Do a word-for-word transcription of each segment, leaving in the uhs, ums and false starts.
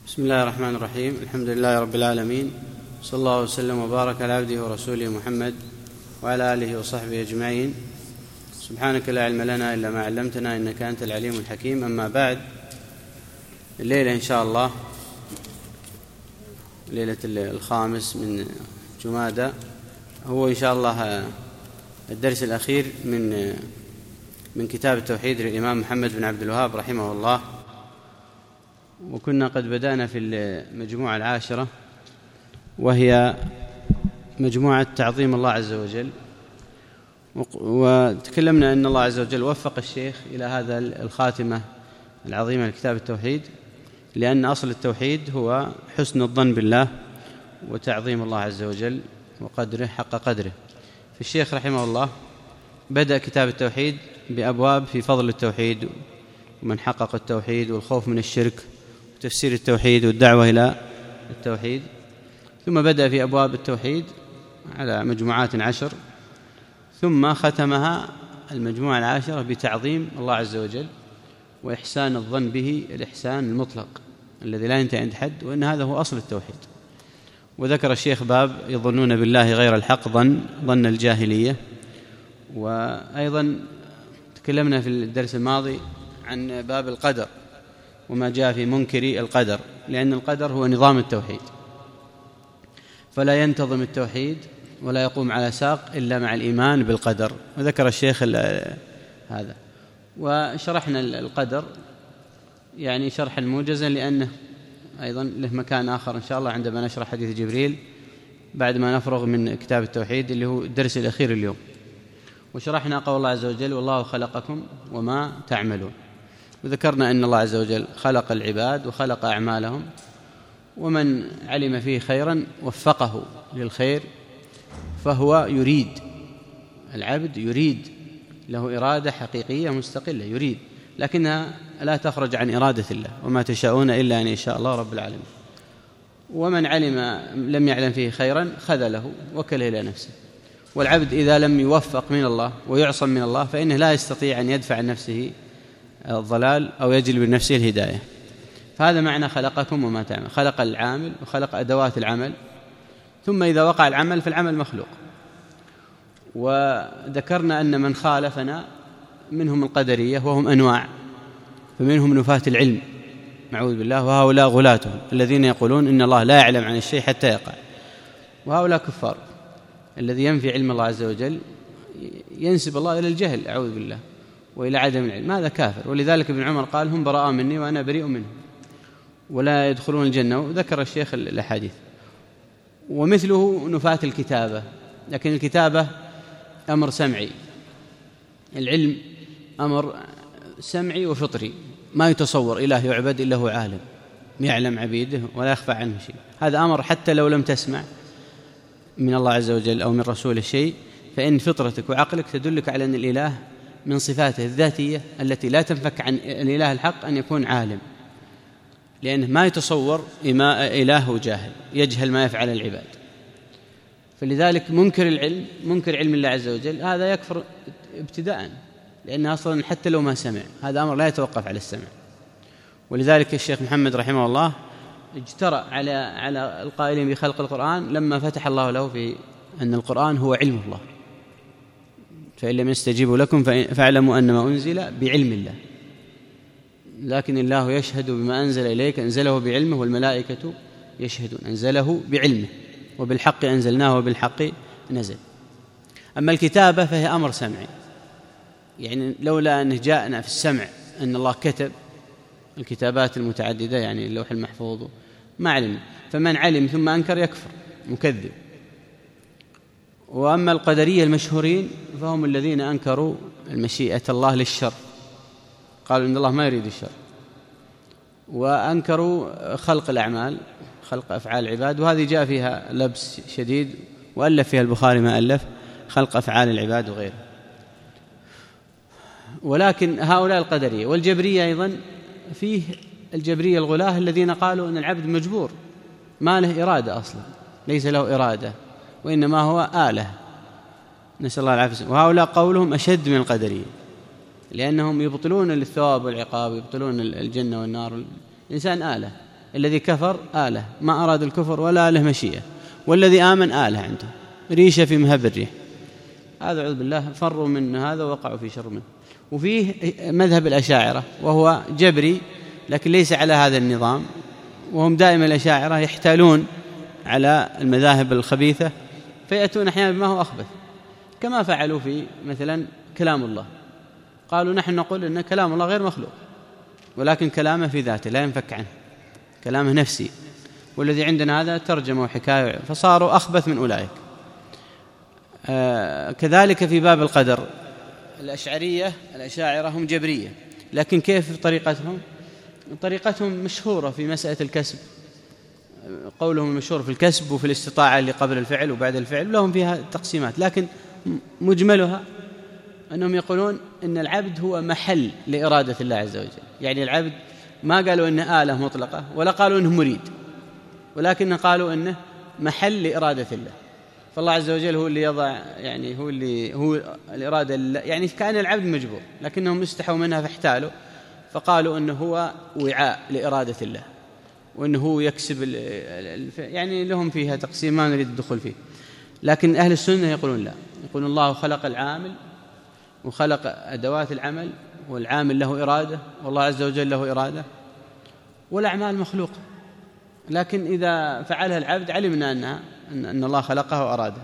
بسم الله الرحمن الرحيم. الحمد لله رب العالمين، صلى الله وسلم وبارك على عبده ورسوله محمد وعلى آله وصحبه أجمعين. سبحانك لا علم لنا إلا ما علمتنا إنك أنت العليم الحكيم. أما بعد، الليلة إن شاء الله ليلة الخامس من جمادى هو إن شاء الله الدرس الأخير من من كتاب التوحيد للإمام محمد بن عبد الوهاب رحمه الله. وكنا قد بدأنا في المجموعة العاشرة، وهي مجموعة تعظيم الله عز وجل، وتكلمنا أن الله عز وجل وفق الشيخ إلى هذا الخاتمة العظيمة لكتاب التوحيد، لأن أصل التوحيد هو حسن الظن بالله وتعظيم الله عز وجل وقدره حق قدره. فالشيخ رحمه الله بدأ كتاب التوحيد بأبواب في فضل التوحيد ومن حقق التوحيد والخوف من الشرك وتفسير التوحيد والدعوة إلى التوحيد، ثم بدأ في أبواب التوحيد على مجموعات عشر، ثم ختمها المجموعة العاشرة بتعظيم الله عز وجل وإحسان الظن به الإحسان المطلق الذي لا ينتهي عند حد، وأن هذا هو أصل التوحيد. وذكر الشيخ باب يظنون بالله غير الحق ظن ظن الجاهلية. وأيضا تكلمنا في الدرس الماضي عن باب القدر وما جاء في منكري القدر، لأن القدر هو نظام التوحيد، فلا ينتظم التوحيد ولا يقوم على ساق إلا مع الإيمان بالقدر. وذكر الشيخ هذا، وشرحنا القدر يعني شرحا موجزا، لأنه أيضا له مكان آخر إن شاء الله عندما نشرح حديث جبريل بعد ما نفرغ من كتاب التوحيد اللي هو الدرس الأخير اليوم. وشرحنا قول الله عز وجل: والله خلقكم وما تعملون. وذكرنا أن الله عز وجل خلق العباد وخلق أعمالهم، ومن علم فيه خيرا وفقه للخير، فهو يريد، العبد يريد، له إرادة حقيقية مستقلة يريد، لكنها لا تخرج عن إرادة الله، وما تشاءون إلا أن يشاء الله رب العالمين. ومن علم لم يعلم فيه خيرا خذله وكله إلى نفسه. والعبد إذا لم يوفق من الله ويعصم من الله فإنه لا يستطيع أن يدفع عن نفسه الضلال أو يجلب من نفسه الهداية. فهذا معنى خلقكم وما تعمل، خلق العامل وخلق أدوات العمل، ثم إذا وقع العمل فالعمل مخلوق. وذكرنا أن من خالفنا منهم القدرية وهم أنواع، فمنهم نفاة العلم نعوذ بالله، وهؤلاء غلاتهم الذين يقولون إن الله لا يعلم عن الشيء حتى يقع، وهؤلاء كفار. الذي ينفي علم الله عز وجل ينسب الله إلى الجهل أعوذ بالله وإلى عدم العلم، هذا كافر. ولذلك ابن عمر قال: هم براء مني وأنا بريء منهم ولا يدخلون الجنة. وذكر الشيخ الأحاديث. ومثله نفاة الكتابة، لكن الكتابة أمر سمعي، العلم أمر سمعي وفطري، ما يتصور إله يعبد إلا هو عالم يعلم عبيده ولا يخفى عنه شيء. هذا أمر حتى لو لم تسمع من الله عز وجل أو من رسوله شيء، فإن فطرتك وعقلك تدلك على أن الإله من صفاته الذاتية التي لا تنفك عن الإله الحق أن يكون عالم، لأنه ما يتصور إله جاهل يجهل ما يفعل العباد. فلذلك منكر العلم منكر علم الله عز وجل هذا يكفر ابتداء، لأنه أصلا حتى لو ما سمع هذا أمر لا يتوقف على السمع. ولذلك الشيخ محمد رحمه الله اجترأ على على القائلين بخلق القرآن لما فتح الله له في أن القرآن هو علم الله، فإن لم يستجيبوا لكم فاعلموا أنما أنزل بعلم الله، لكن الله يشهد بما أنزل إليك أنزله بعلمه والملائكة يشهدون أنزله بعلمه وبالحق أنزلناه وبالحق نزل. أما الكتابة فهي أمر سمعي، يعني لولا أنه جاءنا في السمع أن الله كتب الكتابات المتعددة يعني اللوح المحفوظ ما علم، فمن علم ثم أنكر يكفر مكذب. وأما القدرية المشهورين فهم الذين أنكروا المشيئة الله للشر، قالوا إن الله ما يريد الشر، وأنكروا خلق الأعمال خلق أفعال العباد، وهذه جاء فيها لبس شديد وألف فيها البخاري ما ألف خلق أفعال العباد وغيره. ولكن هؤلاء القدرية والجبرية أيضا فيه الجبرية الغلاة الذين قالوا أن العبد مجبور ما له إرادة أصلا، ليس له إرادة وإنما هو آلة، نسأل الله العافية. وهؤلاء قولهم أشد من القدرية، لأنهم يبطلون الثواب والعقاب، يبطلون الجنة والنار. الإنسان آلة الذي كفر آلة ما أراد الكفر ولا له مشيئة، والذي آمن آلة عنده ريشة في مهب الريح. هذا أعوذ بالله فروا من هذا ووقعوا في شر منه. وفيه مذهب الأشاعرة وهو جبري لكن ليس على هذا النظام، وهم دائما الأشاعرة يحتالون على المذاهب الخبيثة فيأتون أحيانا بما هو أخبث، كما فعلوا في مثلا كلام الله. قالوا نحن نقول أن كلام الله غير مخلوق، ولكن كلامه في ذاته لا ينفك عنه، كلامه نفسي، والذي عندنا هذا ترجمة وحكاية، فصاروا أخبث من أولئك. آه كذلك في باب القدر الأشعرية الأشاعرة هم جبرية، لكن كيف طريقتهم؟ طريقتهم مشهورة في مسألة الكسب، قولهم المشهور في الكسب وفي الاستطاعة اللي قبل الفعل وبعد الفعل، لهم فيها تقسيمات، لكن مجملها أنهم يقولون أن العبد هو محل لإرادة الله عز وجل. يعني العبد ما قالوا أنه آلة مطلقة ولا قالوا أنه مريد، ولكن قالوا أنه محل لإرادة الله. فالله عز وجل هو اللي يضع، يعني هو اللي هو الإرادة، يعني كأن العبد مجبور، لكنهم استحوا منها فاحتالوا فقالوا أنه هو وعاء لإرادة الله، وأنه هو يكسب، يعني لهم فيها تقسيم ما نريد الدخول فيه. لكن أهل السنة يقولون لا، يقولون الله خلق العامل وخلق أدوات العمل، والعامل له إرادة والله عز وجل له إرادة، والأعمال مخلوقة، لكن إذا فعلها العبد علمنا أنها أن الله خلقها وأراده.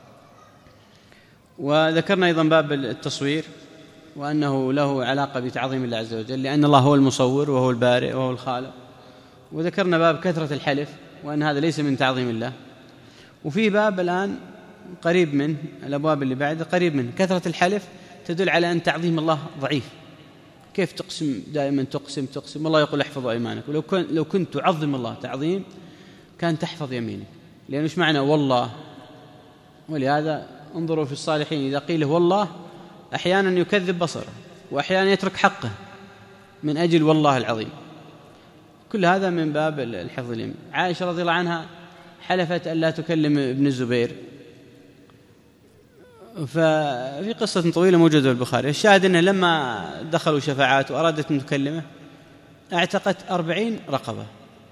وذكرنا أيضا باب التصوير وأنه له علاقة بتعظيم الله عز وجل، لأن الله هو المصور وهو البارئ وهو الخالق. وذكرنا باب كثرة الحلف وأن هذا ليس من تعظيم الله. وفي باب الآن قريب من الأبواب اللي بعد قريب من كثرة الحلف تدل على أن تعظيم الله ضعيف. كيف تقسم دائما تقسم تقسم الله يقول احفظوا أيمانك، ولو كنت لو كنت تعظم الله تعظيم كان تحفظ يمينك، لأنه ايش معنى والله؟ ولهذا انظروا في الصالحين إذا قيل والله أحيانا يكذب بصره وأحيانا يترك حقه من أجل والله العظيم. كل هذا من باب الحفظ اليمين. عائشة رضي الله عنها حلفت أن لا تكلم ابن الزبير، ففي قصة طويلة موجودة في البخاري. الشاهد أنه لما دخلوا شفاعات وأرادت أن تكلمه اعتقت أربعين رقبة،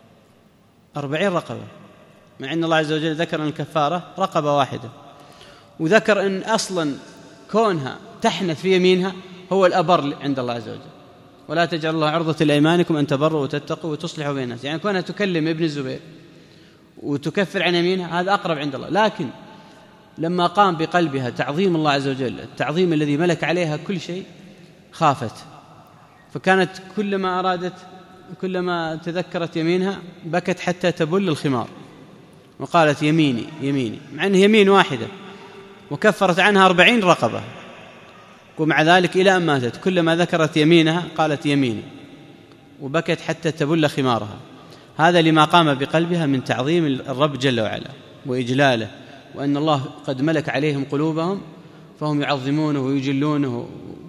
أربعين رقبة، مع أن الله عز وجل ذكر أن الكفارة رقبة واحدة، وذكر أن أصلا كونها تحنث في يمينها هو الأبر عند الله عز وجل، ولا تجعل الله عرضة لأيمانكم أن تبروا وتتقوا وتصلحوا بين الناس. يعني كونها تكلم ابن الزبير وتكفر عن يمينها هذا أقرب عند الله. لكن لما قام بقلبها تعظيم الله عز وجل، التعظيم الذي ملك عليها كل شيء، خافت، فكانت كلما أرادت كلما تذكرت يمينها بكت حتى تبل الخمار وقالت يميني يميني، مع أنه يمين واحدة وكفرت عنها أربعين رقبة، ومع ذلك إلى أن ماتت كلما ذكرت يمينها قالت يميني، وبكت حتى تبل خمارها. هذا لما قام بقلبها من تعظيم الرب جل وعلا وإجلاله، وأن الله قد ملك عليهم قلوبهم فهم يعظمونه ويجلونه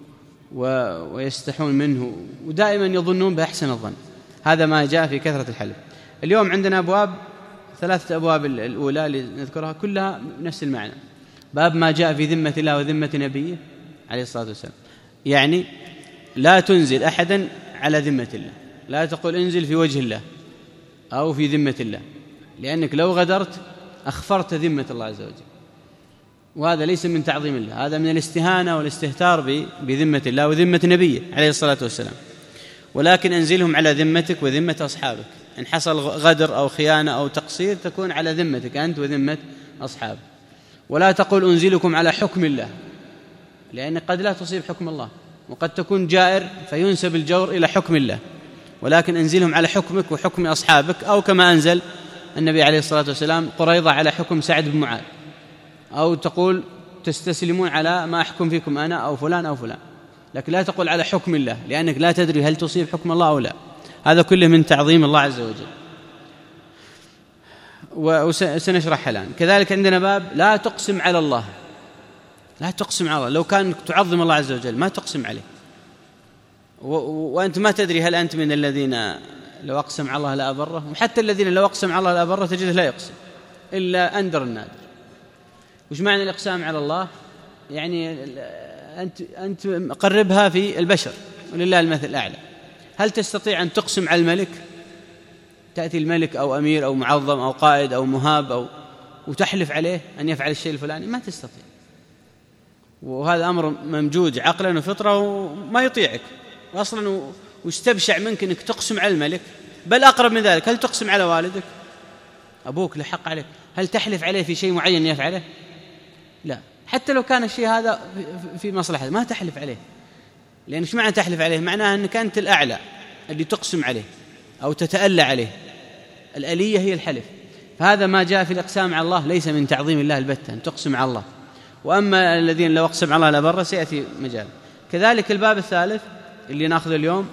ويستحون منه ودائما يظنون بأحسن الظن. هذا ما جاء في كثرة الحلف. اليوم عندنا أبواب، ثلاثة أبواب الأولى اللي نذكرها كلها نفس المعنى. باب ما جاء في ذمة الله وذمة نبيه عليه الصلاة والسلام، يعني لا تنزل أحدا على ذمة الله، لا تقول انزل في وجه الله أو في ذمة الله، لأنك لو غدرت أخفرت ذمة الله عز وجل، وهذا ليس من تعظيم الله، هذا من الاستهانة والاستهتار بذمة الله وذمة نبيه عليه الصلاة والسلام. ولكن أنزلهم على ذمتك وذمة أصحابك، إن حصل غدر أو خيانة أو تقصير تكون على ذمتك أنت وذمة أصحابك. ولا تقول أنزلكم على حكم الله، لأن قد لا تصيب حكم الله، وقد تكون جائر فينسب الجور إلى حكم الله، ولكن أنزلهم على حكمك وحكم أصحابك، أو كما أنزل النبي عليه الصلاة والسلام قريضة على حكم سعد بن معاذ، أو تقول تستسلمون على ما أحكم فيكم أنا أو فلان أو فلان، لكن لا تقول على حكم الله، لأنك لا تدري هل تصيب حكم الله أو لا. هذا كله من تعظيم الله عز وجل، وسنشرح الآن. كذلك عندنا باب لا تقسم على الله، لا تقسم على الله. لو كان تعظم الله عز وجل ما تقسم عليه، وأنت ما تدري هل أنت من الذين لو أقسم على الله لا أبره، وحتى الذين لو أقسم على الله لا أبره تجده لا يقسم إلا أندر النادر. وش معنى الإقسام على الله؟ يعني أنت أنت قربها في البشر ولله المثل الأعلى. هل تستطيع أن تقسم على الملك؟ تأتي الملك أو أمير أو معظم أو قائد أو مهاب أو وتحلف عليه أن يفعل الشيء الفلاني، ما تستطيع، وهذا أمر ممجوج عقلا وفطرة وما يطيعك أصلا، واستبشع منك أنك تقسم على الملك. بل أقرب من ذلك، هل تقسم على والدك؟ أبوك له حق عليك، هل تحلف عليه في شيء معين يفعله؟ لا، حتى لو كان الشيء هذا في مصلحة ما تحلف عليه، لأن إيش معنى تحلف عليه؟ معناه أنك أنت الأعلى اللي تقسم عليه أو تتألى عليه. الألية هي الحلف، فهذا ما جاء في الإقسام على الله ليس من تعظيم الله البتة، أن تقسم على الله. وأما الذين لو أقسم على الله لبر سيأتي مجال. كذلك الباب الثالث اللي نأخذ اليوم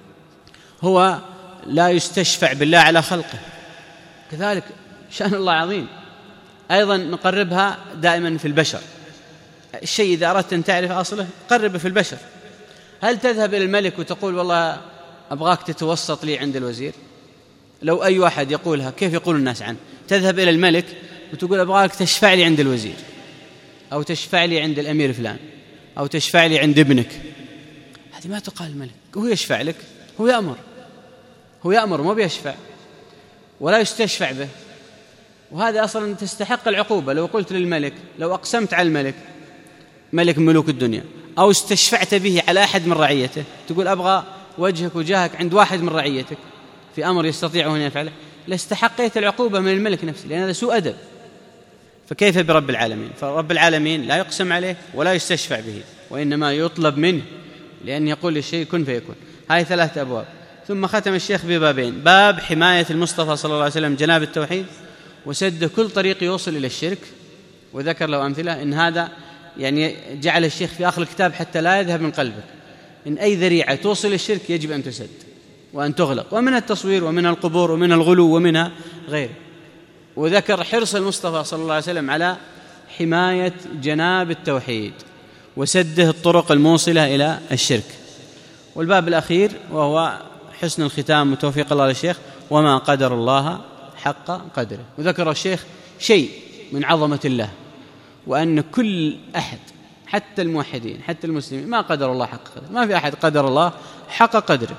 هو لا يستشفع بالله على خلقه، كذلك شأن الله عظيم، أيضا نقربها دائما في البشر. الشيء إذا أردت أن تعرف أصله قربه في البشر. هل تذهب إلى الملك وتقول والله أبغاك تتوسط لي عند الوزير؟ لو أي واحد يقولها كيف يقول الناس عنه؟ تذهب إلى الملك وتقول أبغاك تشفع لي عند الوزير، أو تشفع لي عند الأمير فلان، أو تشفع لي عند ابنك. هذه ما تقال الملك، هو يشفع لك، هو يأمر، هو يأمر مو بيشفع، ولا يستشفع به. وهذا أصلا تستحق العقوبة. لو قلت للملك، لو أقسمت على الملك ملك ملوك الدنيا أو استشفعت به على أحد من رعيته، تقول أبغى وجهك وجاهك عند واحد من رعيتك في أمر يستطيع أن يفعله، لاستحقيت العقوبة من الملك نفسه، لأن هذا سوء أدب. فكيف برب العالمين؟ فرب العالمين لا يقسم عليه ولا يستشفع به، وإنما يطلب منه، لأن يقول للشيء كن فيكون. هذه ثلاثة أبواب. ثم ختم الشيخ ببابين: باب حماية المصطفى صلى الله عليه وسلم جناب التوحيد وسد كل طريق يوصل إلى الشرك، وذكر له أمثلة. إن هذا يعني جعل الشيخ في آخر الكتاب حتى لا يذهب من قلبك، إن أي ذريعة توصل الشرك يجب أن تسد وأن تغلق، ومن التصوير ومن القبور ومن الغلو ومنها غيره. وذكر حرص المصطفى صلى الله عليه وسلم على حماية جناب التوحيد وسده الطرق الموصلة إلى الشرك. والباب الأخير وهو حسن الختام وتوفيق الله للشيخ: وما قدر الله حق قدره. وذكر الشيخ شيء من عظمة الله، وأن كل أحد حتى الموحدين حتى المسلمين ما قدر الله حق قدره، ما في أحد قدر الله حق قدره،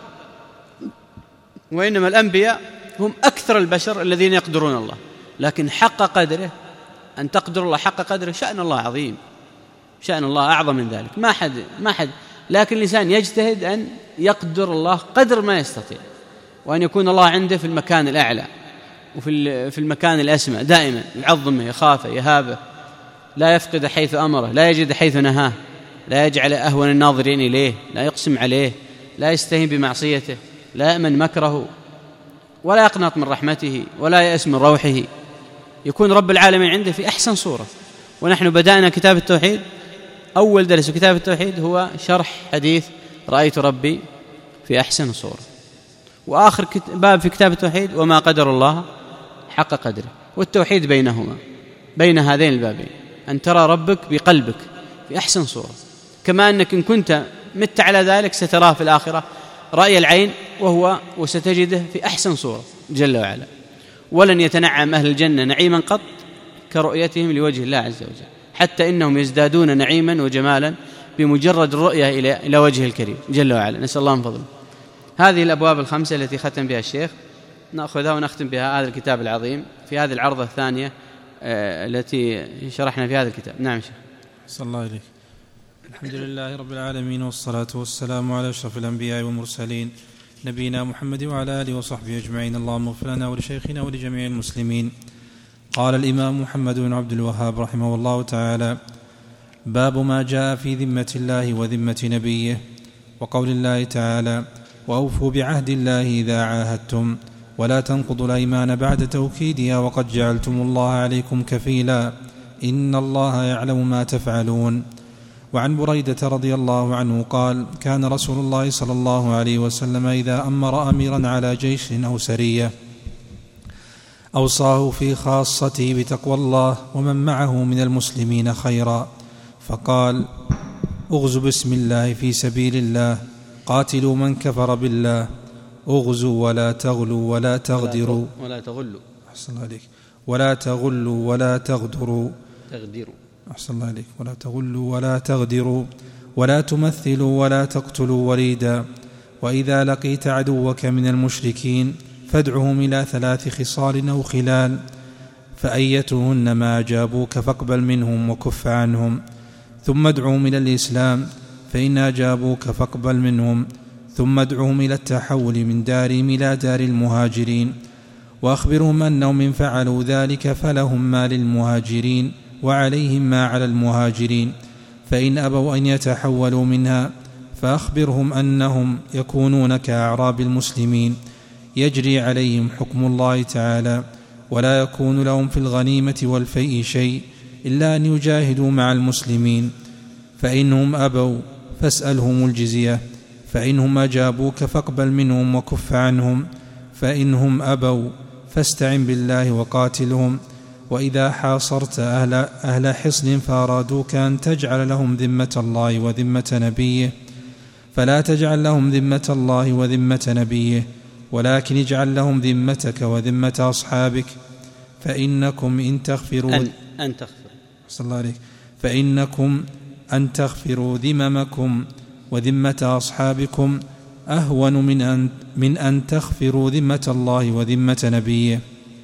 وإنما الأنبياء هم أكثر البشر الذين يقدرون الله، لكن حق قدره أن تقدر الله حق قدره شأن الله عظيم، شأن الله أعظم من ذلك. ما حد ما حد لكن الإنسان يجتهد أن يقدر الله قدر ما يستطيع، وأن يكون الله عنده في المكان الأعلى وفي في المكان الأسمى دائما، يعظمه يخافه يهابه، لا يفقد حيث أمره، لا يجد حيث نهاه، لا يجعل أهون الناظرين إليه، لا يقسم عليه، لا يستهين بمعصيته، لا يأمن مكره، ولا يقنط من رحمته، ولا يأس من روحه. يكون رب العالمين عنده في أحسن صورة. ونحن بدأنا كتاب التوحيد، أول درس كتاب التوحيد هو شرح حديث رأيت ربي في أحسن صورة، وآخر باب في كتاب التوحيد وما قدر الله حق قدره. والتوحيد بينهما، بين هذين البابين، أن ترى ربك بقلبك في أحسن صورة، كما أنك إن كنت مت على ذلك ستراه في الآخرة رأي العين، وهو وستجده في أحسن صورة جل وعلا. ولن يتنعم أهل الجنة نعيما قط كرؤيتهم لوجه الله عز وجل، حتى إنهم يزدادون نعيما وجمالا بمجرد الرؤية إلى إلى وجه الكريم جل وعلا. نسأل الله من فضله. هذه الأبواب الخمسة التي ختم بها الشيخ نأخذها ونختم بها هذا الكتاب العظيم في هذه العرضة الثانية آه التي شرحنا في هذا الكتاب. نعم شيخ. صلى الله عليك. الحمد لله رب العالمين، والصلاة والسلام على أشرف الأنبياء والمرسلين نبينا محمد وعلى آله وصحبه أجمعين. اللهم اغفر لنا ولشيخنا ولجميع المسلمين. قال الإمام محمد بن عبد الوهاب رحمه الله تعالى: باب ما جاء في ذمة الله وذمة نبيه، وقول الله تعالى: وأوفوا بعهد الله إذا عاهدتم ولا تنقضوا الأيمان بعد توكيدها وقد جعلتم الله عليكم كفيلا إن الله يعلم ما تفعلون. وعن بريدة رضي الله عنه قال: كان رسول الله صلى الله عليه وسلم إذا أمر أميرا على جيش أو سرية أوصاه في خاصته بتقوى الله ومن معه من المسلمين خيرا، فقال: اغزوا بسم الله في سبيل الله، قاتلوا من كفر بالله، اغزوا ولا تغلوا ولا تغدروا ولا تغلوا أحسن الله عليك ولا تغلوا ولا تغدروا تغدروا أحسن الله عليك ولا تغلوا ولا تغدروا ولا تمثلوا ولا تقتلوا وليدا، وإذا لقيت عدوك من المشركين فادعهم إلى ثلاث خصال أو خلال، فأيتهن ما أجابوك فاقبل منهم وكف عنهم، ثم ادعهم إلى الإسلام، فإن أجابوك فاقبل منهم، ثم ادعهم إلى التحول من دارهم إلى دار المهاجرين، وأخبرهم أنهم إن فعلوا ذلك فلهم ما للمهاجرين وعليهم ما على المهاجرين، فإن أبوا أن يتحولوا منها فأخبرهم أنهم يكونون كأعراب المسلمين يجري عليهم حكم الله تعالى، ولا يكون لهم في الغنيمة والفيء شيء إلا أن يجاهدوا مع المسلمين، فإنهم أبوا فاسألهم الجزية، فإنهم أجابوك فاقبل منهم وكف عنهم، فإنهم أبوا فاستعن بالله وقاتلهم، وإذا حاصرت أهل, أهل حصن فأرادوك أن تجعل لهم ذمة الله وذمة نبيه فلا تجعل لهم ذمة الله وذمة نبيه، ولكن اجعل لهم ذمتك وذمة أصحابك، فإنكم إن تغفروا أن, أن تغفر صلى الله عليك فإنكم أن تغفروا ذممكم وذمة أصحابكم أهون من أن, من أن تغفروا ذمة الله وذمة نبيه.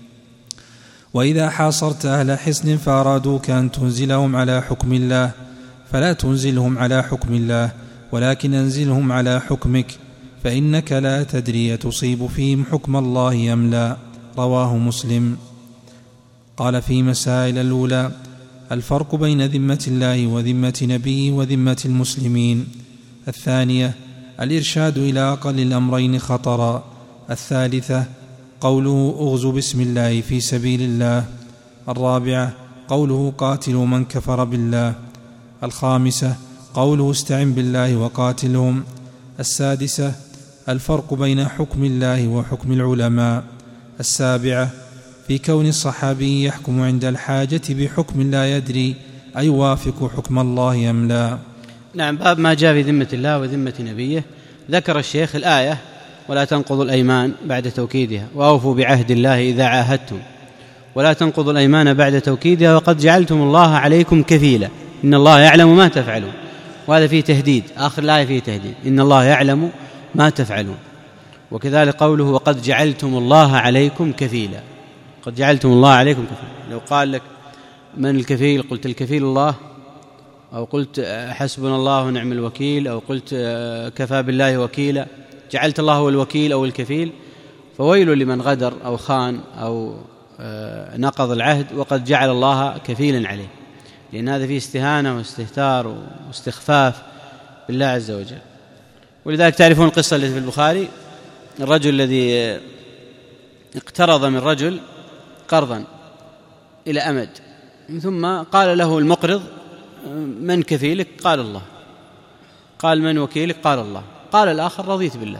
وإذا حاصرت أهل حصن فأرادوك أن تنزلهم على حكم الله فلا تنزلهم على حكم الله، ولكن انزلهم على حكمك، فإنك لا تدري تصيب فيهم حكم الله أم لا. رواه مسلم. قال في مسائل الأولى: الفرق بين ذمة الله وذمة نبيه وذمة المسلمين. الثانية: الإرشاد إلى أقل الأمرين خطرا. الثالثة: قوله اغزوا بسم الله في سبيل الله. الرابعة: قوله قاتلوا من كفر بالله. الخامسة: قوله استعن بالله وقاتلهم. السادسة: الفرق بين حكم الله وحكم العلماء. السابعة: في كون الصحابي يحكم عند الحاجة بحكم لا يدري أيوافق حكم الله أم لا. نعم، باب ما جاء في ذمة الله وذمة نبيه. ذكر الشيخ الآية: ولا تنقضوا الأيمان بعد توكيدها وأوفوا بعهد الله إذا عاهدتم، ولا تنقضوا الأيمان بعد توكيدها وقد جعلتم الله عليكم كفيلا إن الله يعلم ما تفعلون. وهذا فيه تهديد، آخر الآية فيه تهديد، إن الله يعلم ما تفعلون. وكذلك قوله وقد جعلتم الله عليكم كفيلا، قد جعلتم الله عليكم كفيلا. لو قال لك من الكفيل قلت الكفيل الله، أو قلت حسبنا الله ونعم الوكيل، أو قلت كفى بالله وكيلا، جعلت الله هو الوكيل أو الكفيل، فويل لمن غدر أو خان أو نقض العهد وقد جعل الله كفيلا عليه، لأن هذا فيه استهانة واستهتار واستخفاف بالله عز وجل. ولذلك تعرفون القصة التي في البخاري: الرجل الذي اقترض من رجل قرضا إلى أمد، ثم قال له المقرض: من كفيلك؟ قال الله. قال: من وكيلك؟ قال الله. قال الآخر: رضيت بالله.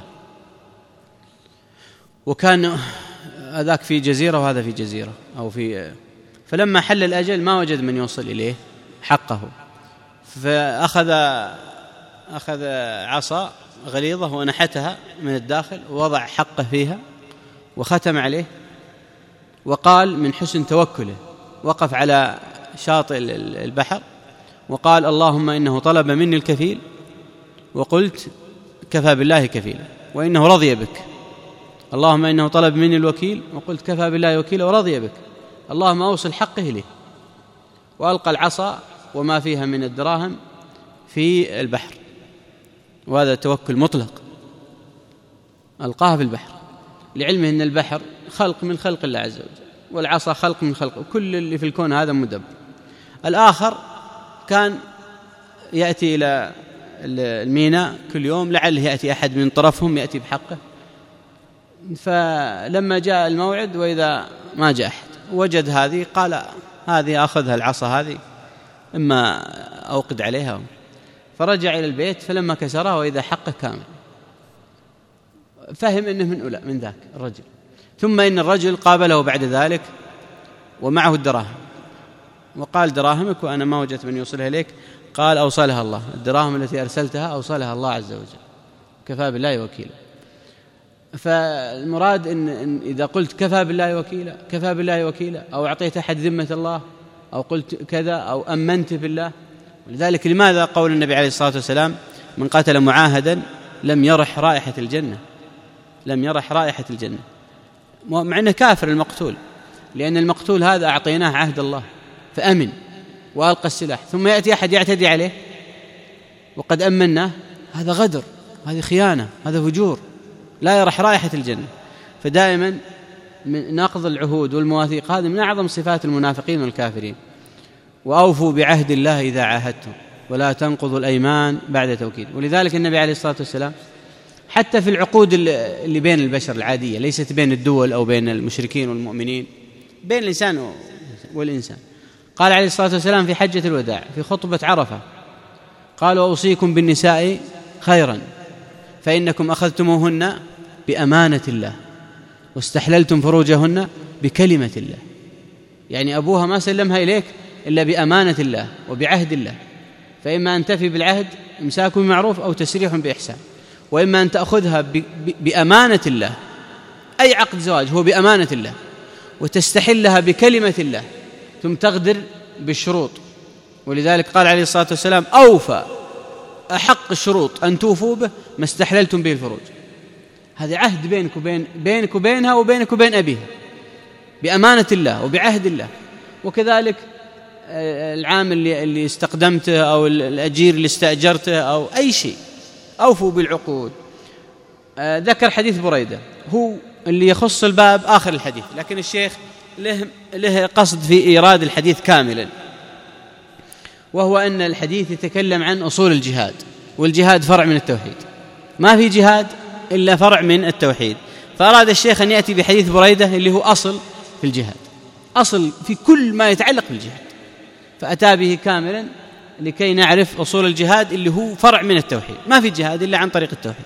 وكان هذاك في جزيرة وهذا في جزيرة أو في فلما حل الأجل ما وجد من يوصل إليه حقه، فأخذ أخذ عصا غليظة ونحتها من الداخل ووضع حقه فيها وختم عليه، وقال من حسن توكله وقف على شاطئ البحر وقال: اللهم إنه طلب مني الكفيل وقلت كفى بالله كفيلا، وإنه رضي بك. اللهم إنه طلب مني الوكيل وقلت كفى بالله وكيلا ورضي بك، اللهم أوصل حقه لي. وألقى العصا وما فيها من الدراهم في البحر، وهذا توكل مطلق، ألقاها في البحر لعلمه أن البحر خلق من خلق الله عز وجل، والعصا خلق من خلق، وكل اللي في الكون هذا مدبر. الآخر كان يأتي إلى الميناء كل يوم لعله يأتي أحد من طرفهم يأتي بحقه، فلما جاء الموعد وإذا ما جاء أحد وجد هذه قال: هذه أخذها العصا هذه، إما أوقد عليها. فرجع إلى البيت فلما كسرها وإذا حقه كامل، فهم أنه من أولى من ذاك الرجل. ثم إن الرجل قابله بعد ذلك ومعه الدراهم، وقال: دراهمك وأنا ما وجدت من يوصلها إليك. قال: أوصلها الله، الدراهم التي أرسلتها أوصلها الله عز وجل، كفى بالله وكيلا. فالمراد إن, إن إذا قلت كفى بالله وكيلا كفى بالله وكيلا، أو أعطيت أحد ذمة الله، أو قلت كذا، أو أمنت بالله. ولذلك لماذا قول النبي عليه الصلاة والسلام: من قتل معاهدا لم يرح رائحة الجنة، لم يرح رائحة الجنة، مع أنه كافر المقتول، لأن المقتول هذا أعطيناه عهد الله فأمن وألقى السلاح، ثم يأتي أحد يعتدي عليه وقد أمناه، هذا غدر، هذه خيانة، هذا فجور، لا يرح رائحة الجنة. فدائما من نقض العهود والمواثيق هذا من أعظم صفات المنافقين والكافرين. وأوفوا بعهد الله إذا عاهدتم ولا تنقضوا الأيمان بعد توكيد. ولذلك النبي عليه الصلاة والسلام حتى في العقود اللي بين البشر العادية، ليست بين الدول أو بين المشركين والمؤمنين، بين الإنسان والإنسان، قال عليه الصلاة والسلام في حجة الوداع في خطبة عرفة، قال: وأوصيكم بالنساء خيرا فإنكم أخذتموهن بأمانة الله واستحللتم فروجهن بكلمة الله. يعني أبوها ما سلمها إليك إلا بأمانة الله وبعهد الله، فإما أن تفي بالعهد إمساك بمعروف أو تسريح بإحسان، وإما أن تأخذها بأمانة الله، أي عقد زواج هو بأمانة الله، وتستحلها بكلمة الله، ثم تغدر بالشروط. ولذلك قال عليه الصلاة والسلام: أوفى أحق الشروط أن توفوا به ما استحللتم به الفروج. هذا عهد بينك وبين بينك وبينها وبينك وبين أبيها بأمانة الله وبعهد الله. وكذلك العامل اللي, اللي استقدمته أو الأجير اللي استأجرته أو أي شيء، أوفوا بالعقود. ذكر حديث بريدة هو اللي يخص الباب آخر الحديث، لكن الشيخ له, له قصد في إيراد الحديث كاملا، وهو أن الحديث يتكلم عن أصول الجهاد، والجهاد فرع من التوحيد، ما في جهاد إلا فرع من التوحيد. فأراد الشيخ أن يأتي بحديث بريدة اللي هو أصل في الجهاد، أصل في كل ما يتعلق بالجهاد، فأتى به كاملا لكي نعرف أصول الجهاد اللي هو فرع من التوحيد، ما في جهاد إلا عن طريق التوحيد.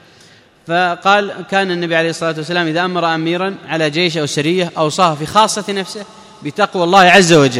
فقال: كان النبي عليه الصلاة والسلام إذا أمر أميرا على جيش أو سرية أوصاه في خاصة نفسه بتقوى الله عز وجل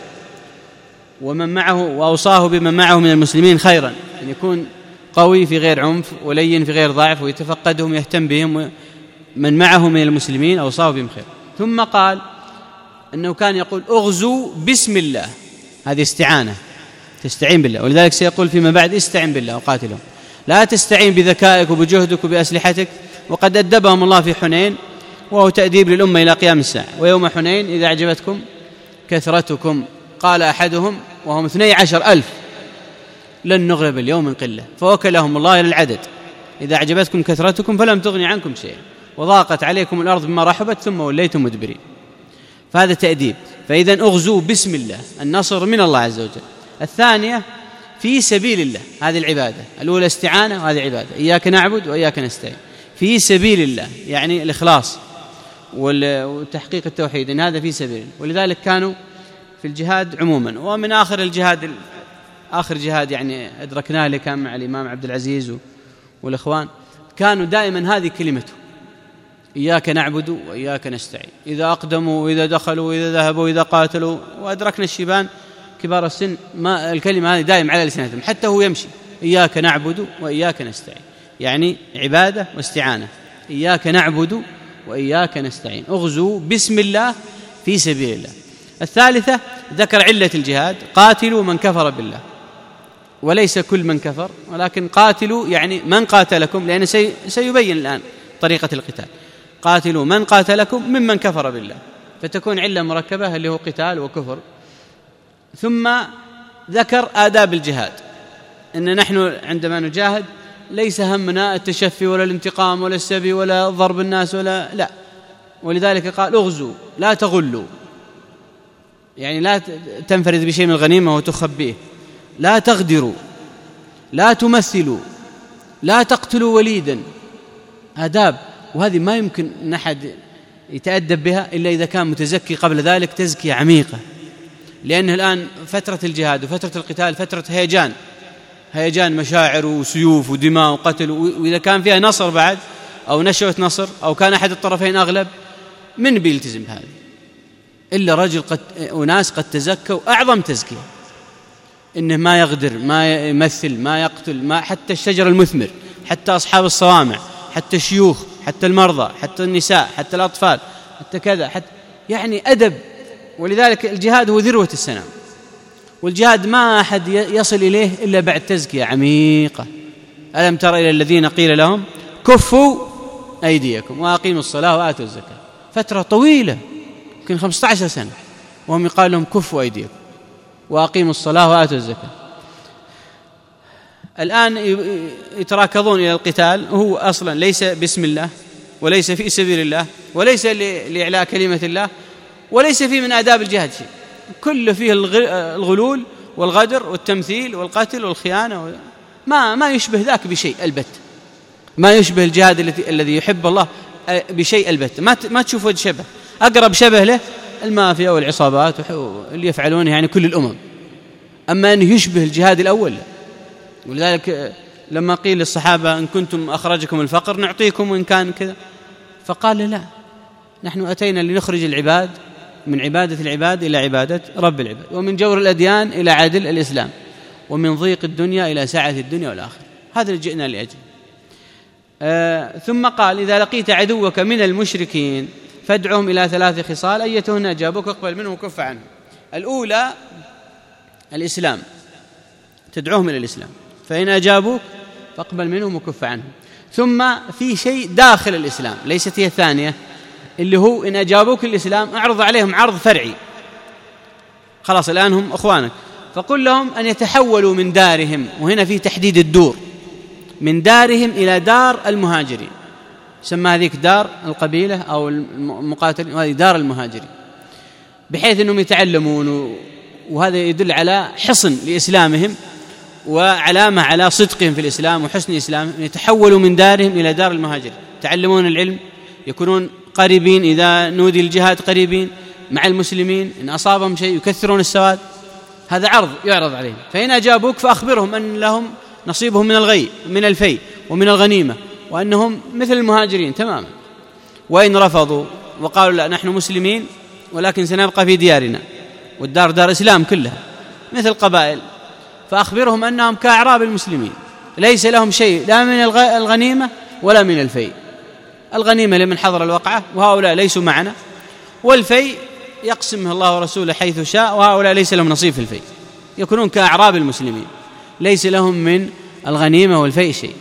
ومن معه، وأوصاه بمن معه من المسلمين خيرا، أن يكون قوي في غير عنف ولين في غير ضعف ويتفقدهم يهتم بهم، من معه من المسلمين أوصاه بهم خير. ثم قال أنه كان يقول: أغزوا بسم الله، هذه استعانة، تستعين بالله. ولذلك سيقول فيما بعد: استعن بالله وقاتلهم، لا تستعين بذكائك وبجهدك وبأسلحتك. وقد أدبهم الله في حنين، وهو تأديب للأمة إلى قيام الساعة. ويوم حنين إذا أعجبتكم كثرتكم قال أحدهم وهم اثني عشر ألف لن نغلب اليوم من قلة، فوكلهم الله إلى العدد. إذا أعجبتكم كثرتكم فلم تغني عنكم شيئا وضاقت عليكم الأرض بما رحبت ثم وليتم مدبرين. فهذا تأديب. فإذا أغزوا بسم الله، النصر من الله عز وجل. الثانية في سبيل الله، هذه العبادة الأولى استعانة، وهذه عبادة، إياك نعبد وإياك نستعين. في سبيل الله يعني الإخلاص وتحقيق التوحيد، إن هذا في سبيل الله. ولذلك كانوا في الجهاد عموما. ومن آخر الجهاد، آخر جهاد يعني أدركناه اللي كان مع الإمام عبد العزيز والإخوان، كانوا دائما هذه كلمته: إياك نعبد وإياك نستعين. إذا أقدموا وإذا دخلوا وإذا ذهبوا وإذا قاتلوا. وأدركنا الشيبان كبار السن ما الكلمة هذه دائم على لسانهم حتى هو يمشي: إياك نعبد وإياك نستعين، يعني عبادة واستعانة. إياك نعبد وإياك نستعين، أغزوا بسم الله في سبيل الله. الثالثة ذكر علة الجهاد: قاتلوا من كفر بالله، وليس كل من كفر، ولكن قاتلوا يعني من قاتلكم، لأن سيبين الآن طريقة القتال. قاتلوا من قاتلكم ممن كفر بالله، فتكون علة مركبة اللي هو قتال وكفر. ثم ذكر آداب الجهاد، إن نحن عندما نجاهد ليس همنا التشفي ولا الانتقام ولا السبي ولا ضرب الناس ولا لا. ولذلك قال: اغزوا لا تغلوا، يعني لا تنفرد بشيء من الغنيمة وتخبيه، لا تغدروا، لا تمثلوا، لا تقتلوا وليدا. آداب، وهذه ما يمكن أن أحد يتأدب بها إلا إذا كان متزكي قبل ذلك تزكية عميقة، لأنه الآن فترة الجهاد وفترة القتال فترة هيجان، هيجان مشاعر وسيوف ودماء وقتل، وإذا كان فيها نصر بعد أو نشوة نصر أو كان أحد الطرفين أغلب، من بيلتزم بهذا إلا رجل قد وناس قد تزكوا أعظم تزكية، إنه ما يغدر، ما يمثل، ما يقتل، ما حتى الشجر المثمر، حتى أصحاب الصوامع، حتى الشيوخ، حتى المرضى، حتى النساء، حتى الأطفال، حتى كذا، حتى يعني أدب. ولذلك الجهاد هو ذروة السنام، والجهاد ما أحد يصل إليه إلا بعد تزكية عميقة. ألم تر إلى الذين قيل لهم كفوا أيديكم وأقيموا الصلاة وآتوا الزكاة. فترة طويلة يمكن خمسة عشر سنة وهم يقال لهم كفوا أيديكم وأقيموا الصلاة وآتوا الزكاة. الآن يتراكضون إلى القتال وهو أصلا ليس باسم الله وليس في سبيل الله وليس لإعلاء كلمة الله وليس فيه من آداب الجهاد شيء، كل فيه الغلول والغدر والتمثيل والقتل والخيانة، ما ما يشبه ذاك بشيء البت، ما يشبه الجهاد الذي يحب الله بشيء البت، ما ما تشوف وجه شبه. أقرب شبه له المافيا والعصابات اللي يفعلونه يعني كل الأمم، أما أنه يشبه الجهاد الأول. ولذلك لما قيل للصحابة إن كنتم أخرجكم الفقر نعطيكم وإن كان كذا، فقال لا، نحن أتينا لنخرج العباد من عبادة العباد إلى عبادة رب العباد، ومن جور الأديان إلى عدل الإسلام، ومن ضيق الدنيا إلى سعة الدنيا والآخرة. هذا اللي جئنا لأجل. آه ثم قال إذا لقيت عدوك من المشركين فادعهم إلى ثلاث خصال أيتهن أجابوك اقبل منهم وكف عنهم. الأولى الإسلام، تدعوهم إلى الإسلام، فإن أجابوك فاقبل منهم وكف عنهم. ثم في شيء داخل الإسلام ليست هي الثانية، اللي هو إن أجابوك الإسلام أعرض عليهم عرض فرعي، خلاص الآن هم أخوانك، فقل لهم أن يتحولوا من دارهم، وهنا في تحديد الدور، من دارهم إلى دار المهاجرين، سمى هذيك دار القبيلة أو المقاتلين وهذه دار المهاجرين، بحيث أنهم يتعلمون، وهذا يدل على حصن لإسلامهم وعلامة على صدقهم في الإسلام وحسن إسلامهم. يتحولوا من دارهم إلى دار المهاجرين، يتعلمون العلم، يكونون قريبين إذا نودي الجهاد، قريبين مع المسلمين، إن أصابهم شيء يكثرون السواد. هذا عرض يعرض عليهم. فإن أجابوك فأخبرهم أن لهم نصيبهم من الغي من الفي ومن الغنيمة، وأنهم مثل المهاجرين تماما. وإن رفضوا وقالوا لا نحن مسلمين ولكن سنبقى في ديارنا، والدار دار إسلام كلها مثل قبائل، فأخبرهم أنهم كأعراب المسلمين، ليس لهم شيء لا من الغنيمة ولا من الفي. الغنيمة لمن حضر الوقعة وهؤلاء ليسوا معنا، والفي يقسمه الله ورسوله حيث شاء وهؤلاء ليس لهم نصيب في الفي، يكونون كأعراب المسلمين ليس لهم من الغنيمة والفي شيء.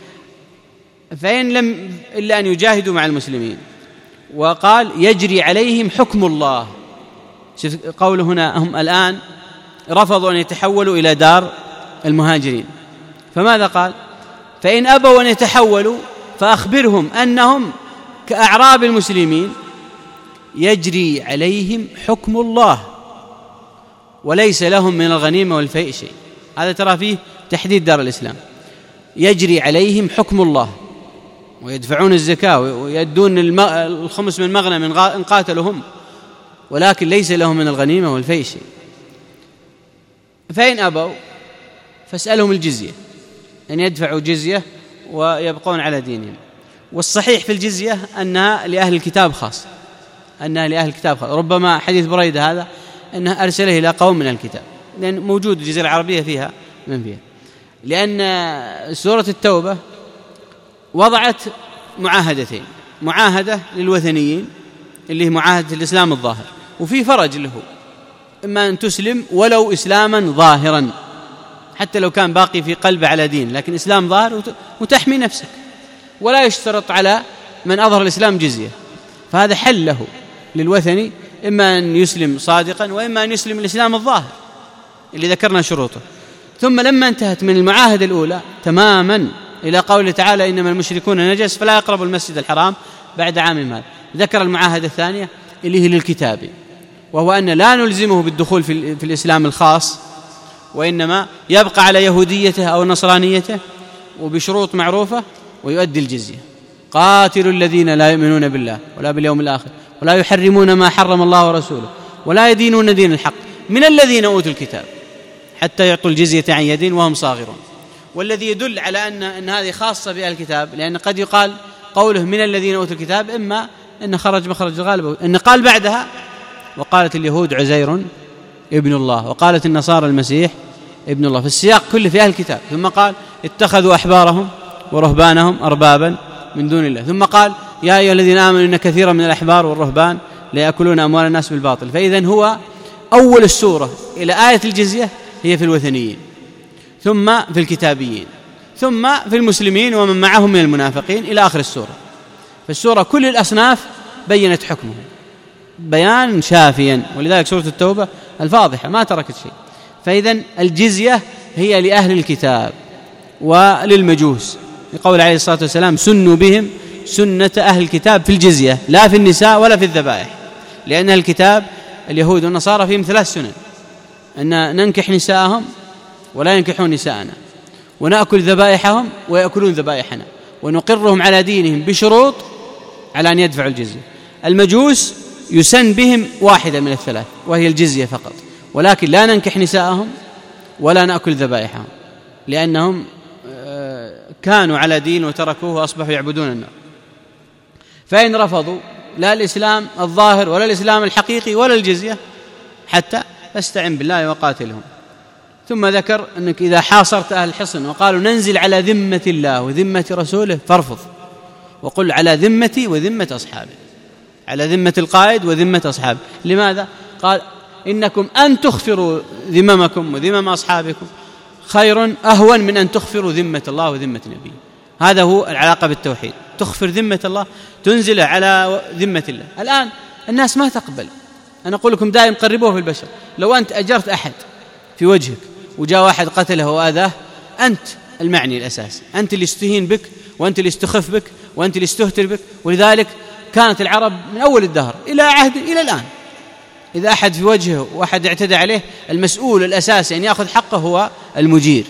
فإن لم إلا أن يجاهدوا مع المسلمين، وقال يجري عليهم حكم الله. قوله هنا هم الآن رفضوا أن يتحولوا إلى دار المهاجرين، فماذا قال؟ فإن أبوا أن يتحولوا فأخبرهم أنهم كأعراب المسلمين يجري عليهم حكم الله وليس لهم من الغنيمة والفيء شيء. هذا ترى فيه تحديد دار الإسلام، يجري عليهم حكم الله، ويدفعون الزكاة ويدون الخمس من مغنم إن قاتلوا هم، ولكن ليس لهم من الغنيمة والفيء شيء. فإن أبوا فاسألهم الجزية، أن يدفعوا جزية ويبقون على دينهم. والصحيح في الجزية أنها لأهل الكتاب خاص، أنها لأهل الكتاب خاص. ربما حديث بريدة هذا أنه أرسله إلى قوم من الكتاب، لأن موجود الجزيرة العربية فيها من فيها، لأن سورة التوبة وضعت معاهدتين، معاهدة للوثنيين اللي هي معاهدة الإسلام الظاهر، وفي فرج له، إما أن تسلم ولو إسلاما ظاهرا حتى لو كان باقي في قلبه على دين، لكن إسلام ظاهر وتحمي نفسك، ولا يشترط على من أظهر الإسلام جزية. فهذا حل له للوثني، إما أن يسلم صادقا وإما أن يسلم الإسلام الظاهر اللي ذكرنا شروطه. ثم لما انتهت من المعاهدة الأولى تماما إلى قوله تعالى إنما المشركون نجس فلا يقربوا المسجد الحرام بعد عام هذا، ذكر المعاهدة الثانية اللي هي للكتاب، وهو أن لا نلزمه بالدخول في, في الإسلام الخاص، وإنما يبقى على يهوديته أو نصرانيته وبشروط معروفة ويؤدي الجزية. قاتلوا الذين لا يؤمنون بالله ولا باليوم الآخر ولا يحرمون ما حرم الله ورسوله ولا يدينون دين الحق من الذين أوتوا الكتاب حتى يعطوا الجزية عن يد وهم صاغرون. والذي يدل على أن, أن هذه خاصة بأهل الكتاب، لأن قد يقال قوله من الذين أوتوا الكتاب إما أن خرج مخرج الغالب، أن قال بعدها وقالت اليهود عزير ابن الله وقالت النصارى المسيح ابن الله، في السياق كله في أهل الكتاب. ثم قال اتخذوا أحبارهم ورهبانهم أربابا من دون الله، ثم قال يا أيها الذين آمنوا إن كثيرا من الأحبار والرهبان ليأكلون أموال الناس بالباطل. فإذن هو أول السورة إلى آية الجزية هي في الوثنيين، ثم في الكتابيين، ثم في المسلمين ومن معهم من المنافقين إلى آخر السورة. فالسورة كل الأصناف بينت حكمه بيان شافيا، ولذلك سورة التوبة الفاضحة ما تركت شيء. فإذن الجزية هي لأهل الكتاب وللمجوس، لقول عليه الصلاة والسلام سنوا بهم سنة أهل الكتاب في الجزية، لا في النساء ولا في الذبائح، لأن الكتاب اليهود والنصارى فيهم ثلاث سنن: أن ننكح نساءهم ولا ينكحون نساءنا، ونأكل ذبائحهم ويأكلون ذبائحنا، ونقرهم على دينهم بشروط على أن يدفعوا الجزية. المجوس يسن بهم واحدة من الثلاث وهي الجزية فقط، ولكن لا ننكح نساءهم ولا نأكل ذبائحهم، لأنهم كانوا على دين وتركوه وأصبحوا يعبدون النار. فإن رفضوا لا الإسلام الظاهر ولا الإسلام الحقيقي ولا الجزية حتى فاستعن بالله وقاتلهم. ثم ذكر أنك إذا حاصرت أهل الحصن وقالوا ننزل على ذمة الله وذمة رسوله فارفض، وقل على ذمتي وذمة أصحابي، على ذمة القائد وذمة أصحابه. لماذا؟ قال إنكم أن تخفروا ذممكم وذمم أصحابكم خير أهون من أن تخفروا ذمة الله وذمة نبيه. هذا هو العلاقة بالتوحيد، تخفر ذمة الله تنزل على ذمة الله. الآن الناس ما تقبل. أنا أقول لكم دائما قربوه في البشر. لو أنت أجرت أحد في وجهك وجاء واحد قتله وآذاه، أنت المعني الأساسي، أنت اللي استهين بك وأنت اللي استخف بك وأنت اللي استهتر بك. ولذلك كانت العرب من أول الدهر إلى عهد إلى الآن إذا أحد في وجهه وأحد اعتدى عليه المسؤول الأساسي أن يأخذ حقه هو المجير.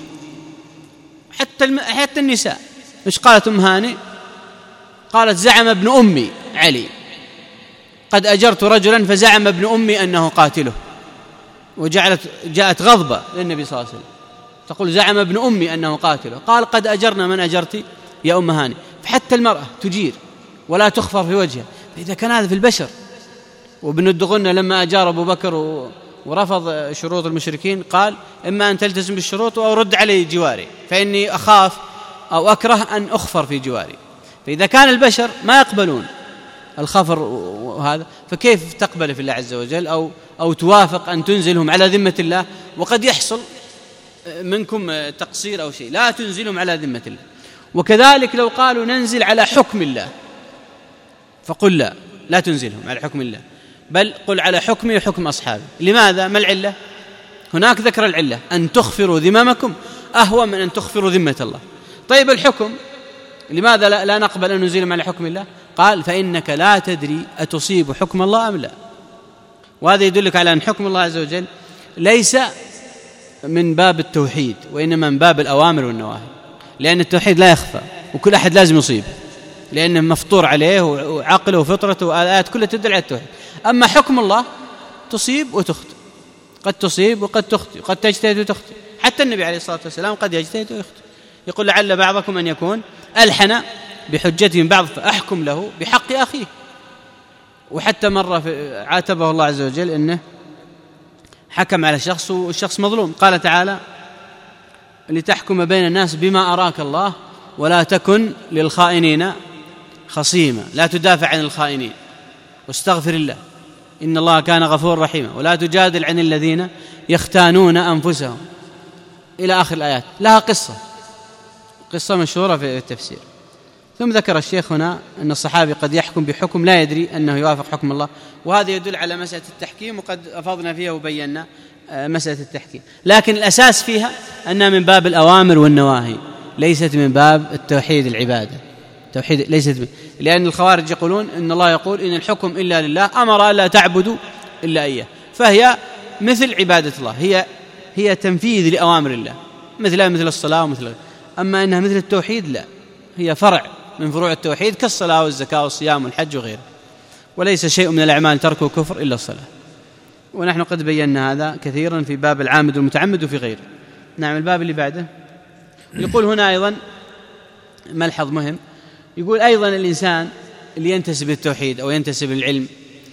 حتى الم... حتى النساء مش قالت أم هاني؟ قالت زعم ابن أمي علي قد أجرت رجلا فزعم ابن أمي أنه قاتله، وجعلت جاءت غضبة للنبي صلى الله عليه وسلم تقول زعم ابن أمي أنه قاتله، قال قد أجرنا من أجرتي يا أم هاني. فحتى المرأة تجير ولا تخفر في وجهها. فإذا كان هذا في البشر. وابن الدغنة لما أجار أبو بكر ورفض شروط المشركين قال إما أن تلتزم بالشروط أو رد علي جواري فإني أخاف أو أكره أن أخفر في جواري. فإذا كان البشر ما يقبلون الخفر وهذا، فكيف تقبل في الله عز وجل أو, أو توافق أن تنزلهم على ذمة الله؟ وقد يحصل منكم تقصير أو شيء، لا تنزلهم على ذمة الله. وكذلك لو قالوا ننزل على حكم الله فقل لا لا تنزلهم على حكم الله، بل قل على حكمي وحكم أصحابي. لماذا؟ ما العلة؟ هناك ذكر العلة أن تخفروا ذممكم أهون من أن تخفروا ذمة الله. طيب الحكم لماذا لا, لا نقبل أن نزيلهم على حكم الله؟ قال فإنك لا تدري أتصيب حكم الله أم لا. وهذا يدلك على أن حكم الله عز وجل ليس من باب التوحيد وإنما من باب الأوامر والنواهي، لأن التوحيد لا يخفى وكل أحد لازم يصيبه لأنه مفطور عليه وعقله وفطرته والآيات كلها تدل على التوحيد. أما حكم الله تصيب وتخطئ، قد تصيب وقد تخطئ، قد تجتهد وتخطئ. حتى النبي عليه الصلاة والسلام قد يجتهد ويخطئ، يقول لعل بعضكم أن يكون ألحن بحجته من بعض فأحكم له بحق أخيه. وحتى مرة عاتبه الله عز وجل أنه حكم على شخص والشخص مظلوم، قال تعالى لتحكم بين الناس بما أراك الله ولا تكن للخائنين خصيما، لا تدافع عن الخائنين واستغفر الله إن الله كان غفورا رحيما، ولا تجادل عن الذين يختانون أنفسهم إلى آخر الآيات. لها قصة قصة مشهورة في التفسير. ثم ذكر الشيخ هنا أن الصحابي قد يحكم بحكم لا يدري أنه يوافق حكم الله، وهذا يدل على مسألة التحكيم، وقد أفضنا فيها وبينا مسألة التحكيم. لكن الأساس فيها أنها من باب الأوامر والنواهي، ليست من باب التوحيد العبادة. توحيد ليست من... لأن الخوارج يقولون إن الله يقول إن الحكم إلا لله أمر ألا تعبدوا إلا إياه، فهي مثل عبادة الله، هي هي تنفيذ لأوامر الله مثل مثل الصلاة ومثل. أما أنها مثل التوحيد لا، هي فرع من فروع التوحيد كالصلاة والزكاة والصيام والحج وغيره. وليس شيء من الأعمال تركه كفر إلا الصلاة، ونحن قد بينا هذا كثيرا في باب العامد والمتعمد وفي غيره. نعم. الباب اللي بعده يقول هنا أيضا ملحظ مهم، يقول أيضا الإنسان اللي ينتسب للتوحيد أو ينتسب للعلم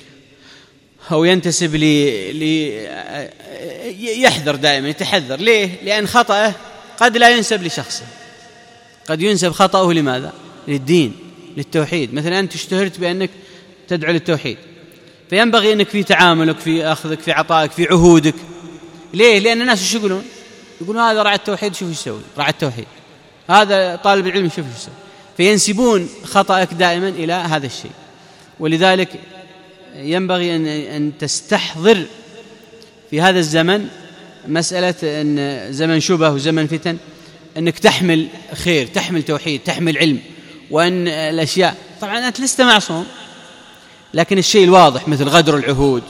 أو ينتسب لي يحذر دائما، يتحذر. ليه؟ لأن خطأه قد لا ينسب لشخصه، قد ينسب خطأه لماذا؟ للدين، للتوحيد. مثلا أنت اشتهرت بأنك تدعو للتوحيد، فينبغي أنك في تعاملك في أخذك في عطائك في عهودك. ليه؟ لأن الناس ايش يقولون؟ يقولون هذا راعي التوحيد شوف ايش يسوي، راعي التوحيد، هذا طالب العلم شوف ايش يسوي، فينسبون خطأك دائما إلى هذا الشيء. ولذلك ينبغي أن أن تستحضر في هذا الزمن مسألة أن زمن شبه وزمن فتن، أنك تحمل خير، تحمل توحيد، تحمل علم، وأن الأشياء طبعا أنت لست معصوم، لكن الشيء الواضح مثل غدر العهود،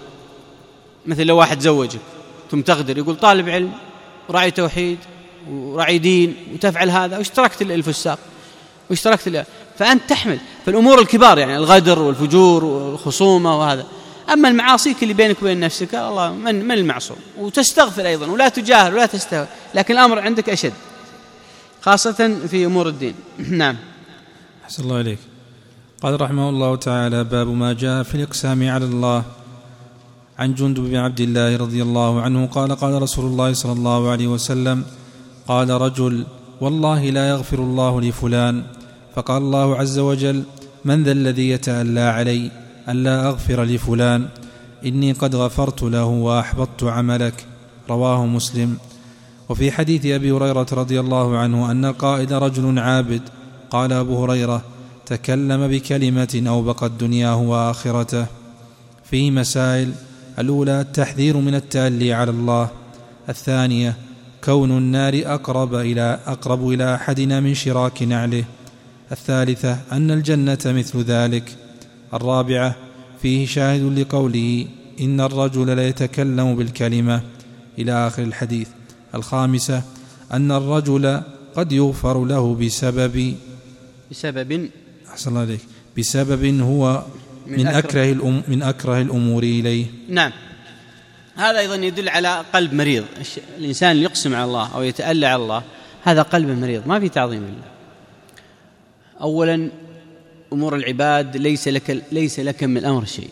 مثل لو واحد زوجك ثم تغدر، يقول طالب علم وراعي توحيد وراعي دين وتفعل هذا، وش تركت الفساق وش تركت، فأنت تحمل في الأمور الكبار يعني الغدر والفجور والخصومة وهذا. أما المعاصي اللي بينك وبين نفسك الله من من المعصوم، وتستغفر أيضا ولا تجاهر ولا تستهوى، لكن الأمر عندك أشد خاصة في أمور الدين. نعم. أحسن الله إليك. قال رحمه الله تعالى: باب ما جاء في الإقسام على الله. عن جندب بن عبد الله رضي الله عنه قال: قال رسول الله صلى الله عليه وسلم: قال رجل: والله لا يغفر الله لفلان. فقال الله عز وجل: من ذا الذي يتألى علي ألا أغفر لفلان؟ إني قد غفرت له وأحبطت عملك. رواه مسلم. وفي حديث أبي هريرة رضي الله عنه أن القائل رجل عابد، قال أبو هريرة: تكلم بكلمة أوبقت دنياه وآخرته. فيه مسائل: الأولى التحذير من التألي على الله. الثانية كون النار أقرب إلى, أقرب إلى أحدنا من شراك نعله. الثالثة أن الجنة مثل ذلك. الرابعة فيه شاهد لقوله: إن الرجل لا يتكلم بالكلمة، إلى آخر الحديث. الخامسة أن الرجل قد يغفر له بسبب بسبب أحسن الله عليك بسبب هو من, من أكره, الأم من أكره الأمور إليه. نعم. هذا أيضا يدل على قلب مريض. الإنسان اللي يقسم على الله أو يتألى على الله هذا قلب مريض، ما في تعظيم لله. أولا أمور العباد ليس لك, ليس لك من الأمر شيء،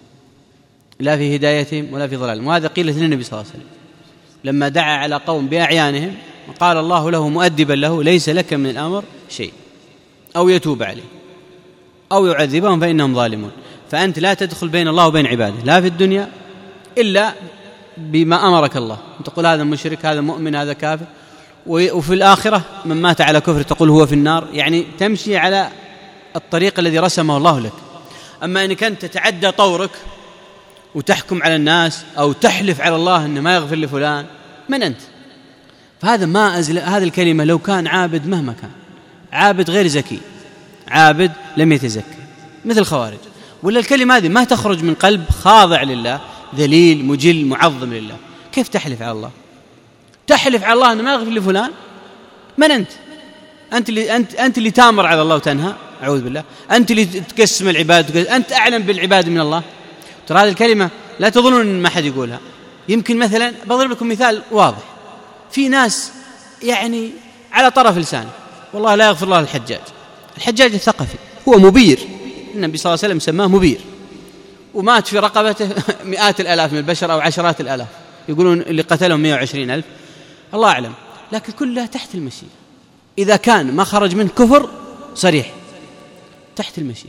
لا في هدايتهم ولا في ضلالهم. وهذا قيل للنبي صلى الله عليه وسلم لما دعا على قوم بأعيانهم وقال الله له مؤدبا له: ليس لك من الأمر شيء، أو يتوب عليه أو يعذبهم فإنهم ظالمون. فأنت لا تدخل بين الله وبين عباده لا في الدنيا إلا بما أمرك الله، تقول هذا مشرك، هذا مؤمن، هذا كافر. وفي الآخرة من مات على كفر تقول هو في النار، يعني تمشي على الطريق الذي رسمه الله لك. أما أنك أنت تتعدى طورك وتحكم على الناس أو تحلف على الله أنه ما يغفر لفلان، من أنت؟ فهذا ما أزل. هذه الكلمة لو كان عابد مهما كان، عابد غير زكي، عابد لم يتزكى مثل الخوارج، ولا الكلمة هذه ما تخرج من قلب خاضع لله ذليل مجل معظم لله، كيف تحلف على الله؟ تحلف على الله أنه ما يغفر لفلان؟ من أنت؟ أنت اللي, أنت, أنت اللي تامر على الله وتنهى، أعوذ بالله. أنت اللي تقسم العباد، أنت أعلم بالعباد من الله. ترى هذه الكلمة لا تظنون أن ما حد يقولها. يمكن مثلا بضرب لكم مثال واضح، في ناس يعني على طرف لسانه والله لا يغفر الله الحجاج. الحجاج الثقفي هو مبير، النبي صلى الله عليه وسلم سماه مبير، ومات في رقبته مئات الآلاف من البشر أو عشرات الآلاف، يقولون اللي قتلهم مئة وعشرين ألف، الله أعلم، لكن كلها تحت المشيئة. إذا كان ما خرج من كفر صريح تحت المشيئة،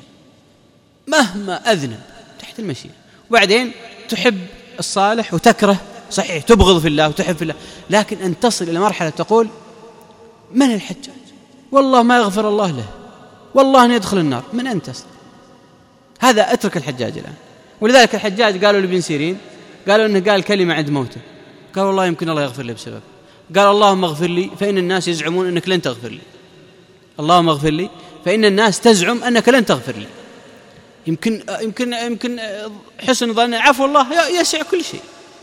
مهما أذنب تحت المشيئة. وبعدين تحب الصالح وتكره، صحيح تبغض في الله وتحب في الله، لكن أن تصل إلى مرحلة تقول من الحجاج؟ والله ما يغفر الله له، والله أن يدخل النار. من أنت أصلا؟ هذا أترك الحجاج الآن. ولذلك الحجاج قالوا لابن سيرين، قالوا أنه قال كلمة عند موته، قال والله يمكن الله يغفر لي بسبب، قال اللهم اغفر لي فإن الناس يزعمون أنك لن تغفر لي، اللهم اغفر لي فإن الناس تزعم أنك لن تغفر لي. يمكن يمكن يمكن حسن ظن عفو الله يسع كل شيء.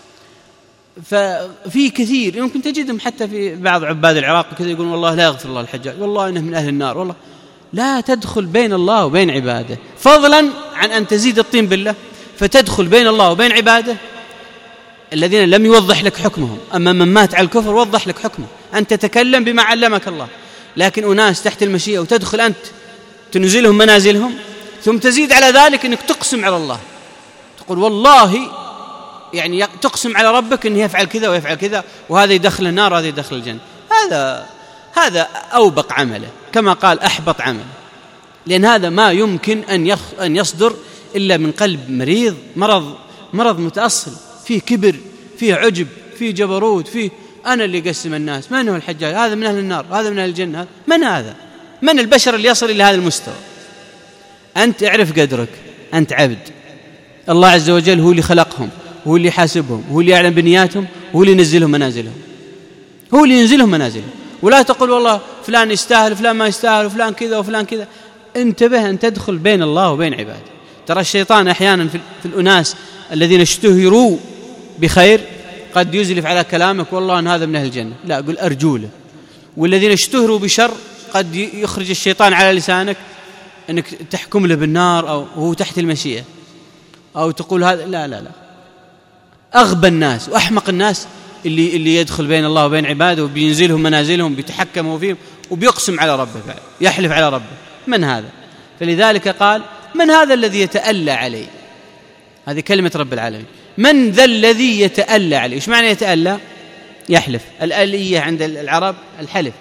ففي كثير يمكن تجدهم حتى في بعض عباد العراق كذا يقولون والله لا يغفر الله الحجاج، والله إنه من أهل النار. والله لا تدخل بين الله وبين عباده، فضلا عن أن تزيد الطين بالله فتدخل بين الله وبين عباده الذين لم يوضح لك حكمهم. أما من مات على الكفر وضح لك حكمه، أنت تتكلم بما علمك الله. لكن أناس تحت المشيئة وتدخل أنت تنزلهم منازلهم، ثم تزيد على ذلك أنك تقسم على الله، تقول والله يعني تقسم على ربك أنه يفعل كذا ويفعل كذا، وهذا يدخل النار وهذا يدخل الجنة. هذا هذا أوبق عمله، كما قال أحبط عمله، لأن هذا ما يمكن أن يخ أن يصدر إلا من قلب مريض، مرض مرض متأصل، فيه كبر، فيه عجب، فيه جبروت، فيه أنا اللي قسم الناس. من هو الحجاج؟ هذا من أهل النار، هذا من أهل الجنة. من هذا؟ من البشر اللي يصل إلى هذا المستوى؟ أنت اعرف قدرك، أنت عبد، الله عز وجل هو اللي خلقهم، هو اللي يحاسبهم، هو اللي يعلم بنياتهم، هو اللي ينزلهم منازلهم، هو اللي ينزلهم منازلهم. ولا تقول والله فلان يستاهل وفلان ما يستاهل وفلان كذا وفلان كذا. انتبه أن تدخل بين الله وبين عباده. ترى الشيطان أحيانا في الأناس الذين اشتهروا بخير قد يزلف على كلامك والله أن هذا من أهل الجنة، لا، قل أرجوله. والذين اشتهروا بشر قد يخرج الشيطان على لسانك أنك تحكم له بالنار أو هو تحت المشيئة، أو تقول هذا، لا لا لا. أغبى الناس وأحمق الناس اللي اللي يدخل بين الله وبين عباده وبينزلهم منازلهم، بيتحكموا فيهم وبيقسم على ربه، يحلف على ربه. من هذا؟ فلذلك قال من هذا الذي يتألى علي؟ هذه كلمة رب العالمين. من ذا الذي يتألى علي؟ إيش معنى يتألى؟ يحلف. الآلية عند العرب الحلف.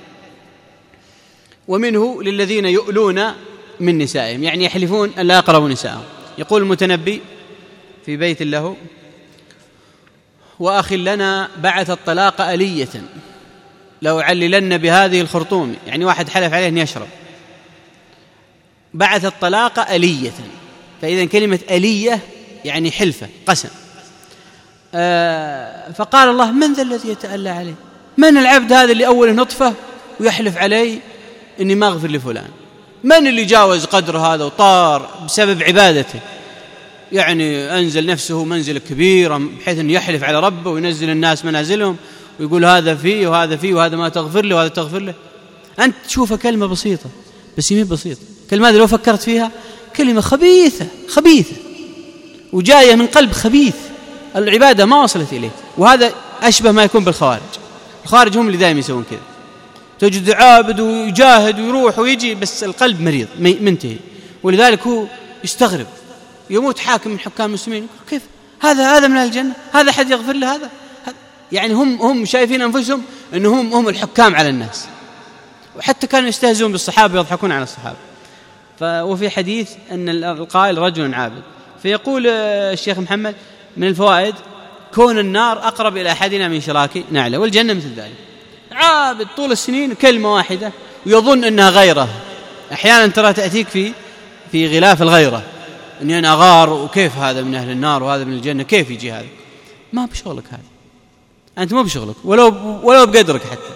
ومنه للذين يؤلون من نسائهم، يعني يحلفون أن لا يقربوا نسائهم. يقول المتنبي في بيت له: وأخ لنا بعث الطلاق ألية لو عللن بهذه الخرطوم، يعني واحد حلف عليه أن يشرب، بعث الطلاق ألية. فإذا كلمة ألية يعني حلفة، قسم. آه فقال الله: من ذا الذي يتألى عليه؟ من العبد هذا اللي أوله نطفة ويحلف علي إني ما أغفر لفلان؟ من اللي جاوز قدر هذا وطار بسبب عبادته، يعني أنزل نفسه منزل كبير بحيث أن يحلف على ربه وينزل الناس منازلهم ويقول هذا فيه وهذا فيه وهذا ما تغفر له وهذا تغفر له؟ أنت تشوفها كلمة بسيطة، بس يمين بسيطة. كلمة لو فكرت فيها كلمة خبيثة خبيثة وجاية من قلب خبيث، العبادة ما وصلت إليه. وهذا أشبه ما يكون بالخوارج. الخوارج هم اللي دائما يسوون كذا، تجد عابد ويجاهد ويروح ويجي بس القلب مريض منتهي. ولذلك هو يستغرب، يموت حاكم من حكام المسلمين، كيف هذا هذا من الجنة، هذا حد يغفر له هذا؟ يعني هم هم شايفين أنفسهم أنهم هم الحكام على الناس. وحتى كانوا يستهزئون بالصحابة ويضحكون على الصحابة. وفي حديث أن القائل رجل عابد. فيقول الشيخ محمد: من الفوائد كون النار أقرب إلى أحدنا من شراك نعله، والجنة مثل ذلك. عابد طول السنين كلمة واحدة ويظن أنها غيره. أحيانا ترى تأتيك في في غلاف الغيرة أني أنا أغار، وكيف هذا من أهل النار وهذا من الجنة، كيف يجي هذا؟ ما بشغلك هذا، أنت ما بشغلك ولو ولو بقدرك حتى.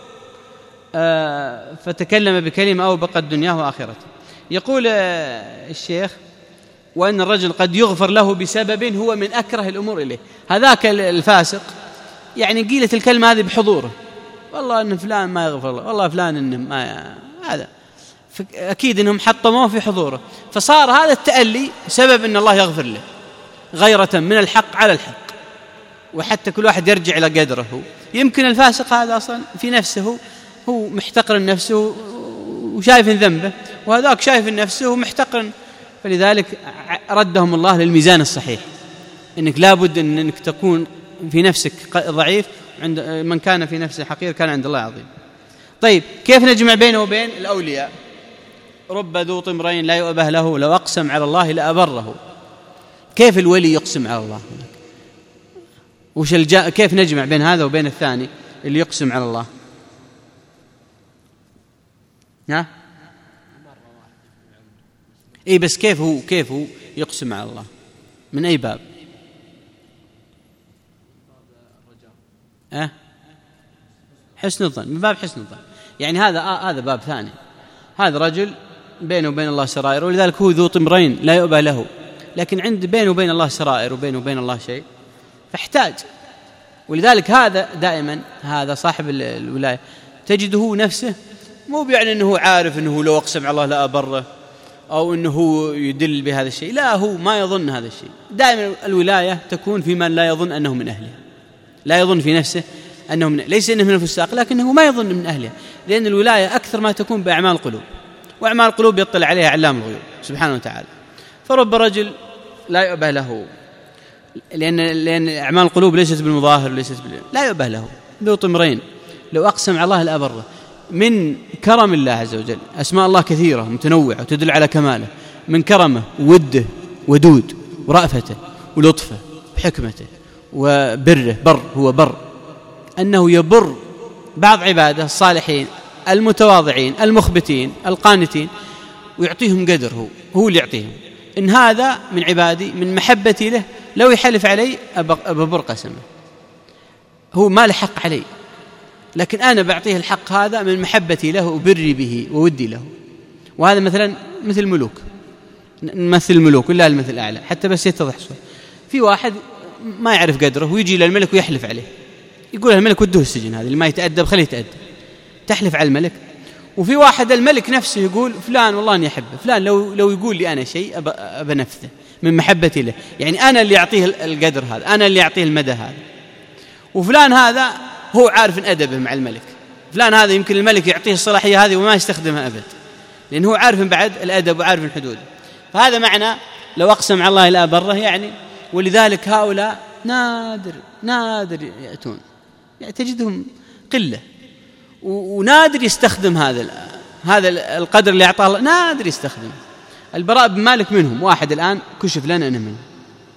آه فتكلم بكلمة أو بقى الدنيا وآخرته. يقول آه الشيخ: وأن الرجل قد يغفر له بسبب هو من أكره الأمور إليه. هذاك الفاسق يعني قيلت الكلمة هذه بحضوره، والله أن فلان ما يغفر الله، والله فلان إنه ما هذا، أكيد إنهم حطموه في حضوره، فصار هذا التألي سبب أن الله يغفر له، غيرة من الحق على الحق. وحتى كل واحد يرجع إلى قدره. يمكن الفاسق هذا أصلا في نفسه هو محتقر نفسه وشايف ذنبه، وهذاك شايف نفسه ومحتقر. فلذلك ردهم الله للميزان الصحيح، إنك لابد أنك تكون في نفسك ضعيف، عند من كان في نفسه حقير كان عند الله عظيم. طيب، كيف نجمع بينه وبين الأولياء؟ رب ذو طمرين لا يؤبه له لو أقسم على الله لأبره. كيف الولي يقسم على الله؟ وش الجا... كيف نجمع بين هذا وبين الثاني اللي يقسم على الله؟ ها؟ إيه بس كيف هو كيف هو يقسم على الله؟ من أي باب؟ أه؟ حسن الظن، من باب حسن الظن. يعني هذا آه هذا باب ثاني. هذا رجل بينه وبين الله سرائر، ولذلك هو ذو طمرين لا يؤبه له، لكن عند بينه وبين الله سرائر وبينه وبين الله شيء، فاحتاج. ولذلك هذا دائما هذا صاحب الولاية تجده نفسه مو بيعني أنه عارف أنه لو أقسم على الله لا أبره أو أنه يدل بهذا الشيء، لا، هو ما يظن هذا الشيء. دائما الولاية تكون في من لا يظن أنه من أهلها، لا يظن في نفسه أنه من، ليس أنه من الفساق، لكنه ما يظن من أهلها، لأن الولاية أكثر ما تكون بأعمال القلوب، وأعمال القلوب يطلع عليها علام الغيوب سبحانه وتعالى. فرب رجل لا يؤبه له، لأن لأن أعمال القلوب ليست بالمظاهر، ليست بال... لا يؤبه له. ذو طمرين لو أقسم على الله لأبره. من كرم الله عز وجل، أسماء الله كثيرة متنوعة وتدل على كماله. من كرمه وده ودود ورأفته ولطفه وحكمته وبره، بر هو بر، أنه يبر بعض عباده الصالحين المتواضعين المخبتين القانتين، ويعطيهم قدر، هو هو اللي يعطيهم. إن هذا من عبادي من محبتي له، لو يحلف علي أببر قسمه، هو ما له حق علي، لكن أنا بعطيه الحق هذا من محبتي له وبري به وودي له. وهذا مثلا مثل الملوك، نمثل الملوك ولا المثل الأعلى حتى بس يتضح شوي. في واحد ما يعرف قدره ويجي للملك ويحلف عليه، يقول الملك ودوه السجن، هذا اللي ما يتأدب خليه يتأدب، تحلف على الملك. وفي واحد الملك نفسه يقول فلان والله أني أحبه، فلان لو لو يقول لي أنا شيء أبنفذه من محبتي له، يعني أنا اللي أعطيه القدر هذا، أنا اللي أعطيه المدى هذا. وفلان هذا هو عارف إن أدبه مع الملك، فلان هذا يمكن الملك يعطيه الصلاحية هذه وما يستخدمها أبد، لأنه هو عارف بعد الأدب وعارف الحدود. فهذا معنى لو أقسم على الله لا بره يعني. ولذلك هؤلاء نادر نادر يأتون، يعني تجدهم قلة، ونادر يستخدم هذا هذا القدر اللي أعطاه الله، نادر يستخدم. البراء بن مالك منهم، واحد الآن كشف لنا أنا منه.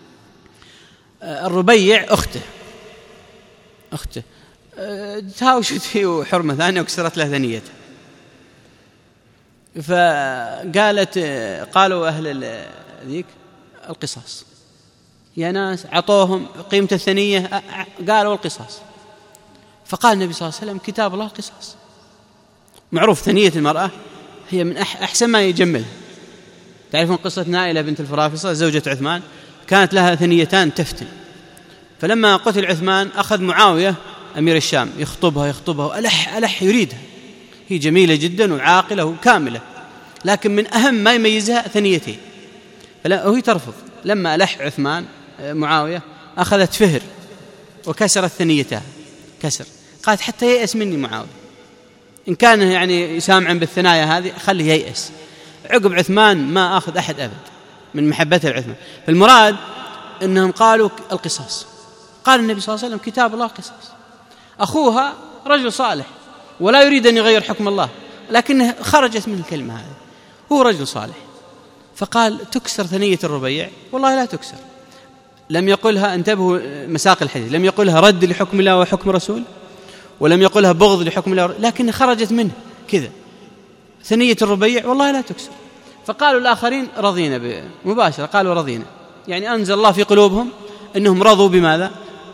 الربيع أخته أخته تهاوشت فيه حرمة ثانية وكسرت له ثنيته، فقالت قالوا أهل ذيك القصاص يا ناس، عطوهم قيمة الثنية قالوا القصاص. فقال النبي صلى الله عليه وسلم كتاب الله القصاص. معروف ثنية المرأة هي من أحسن ما يجملها. تعرفون قصة نائلة بنت الفرافصة زوجة عثمان، كانت لها ثنيتان تفتن، فلما قتل عثمان أخذ معاوية أمير الشام يخطبها يخطبها وألح ألح يريدها، هي جميلة جدا وعاقلة وكاملة، لكن من أهم ما يميزها ثنيتين، وهي ترفض. لما ألح عثمان معاوية أخذت فهر وكسرت ثنيتها كسر، قالت حتى ييأس مني معاوية، إن كان يعني سامعا بالثنايا هذه خليه ييأس. عقب عثمان ما أخذ أحد أبد من محبته لعثمان. فالمراد أنهم قالوا القصاص. قال النبي صلى الله عليه وسلم كتاب الله القصاص. أخوها رجل صالح ولا يريد أن يغير حكم الله، لكنه خرجت من الكلمة هذه، هو رجل صالح. فقال تكسر ثنية الربيع؟ والله لا تكسر. لم يقلها، انتبهوا مساق الحديث، لم يقلها رد لحكم الله وحكم رسول، ولم يقلها بغض لحكم الله، لكن خرجت منه كذا ثنية الربيع والله لا تكسر. فقالوا الآخرين رضينا مباشرة، قالوا رضينا، يعني أنزل الله في قلوبهم أنهم رضوا بماذا؟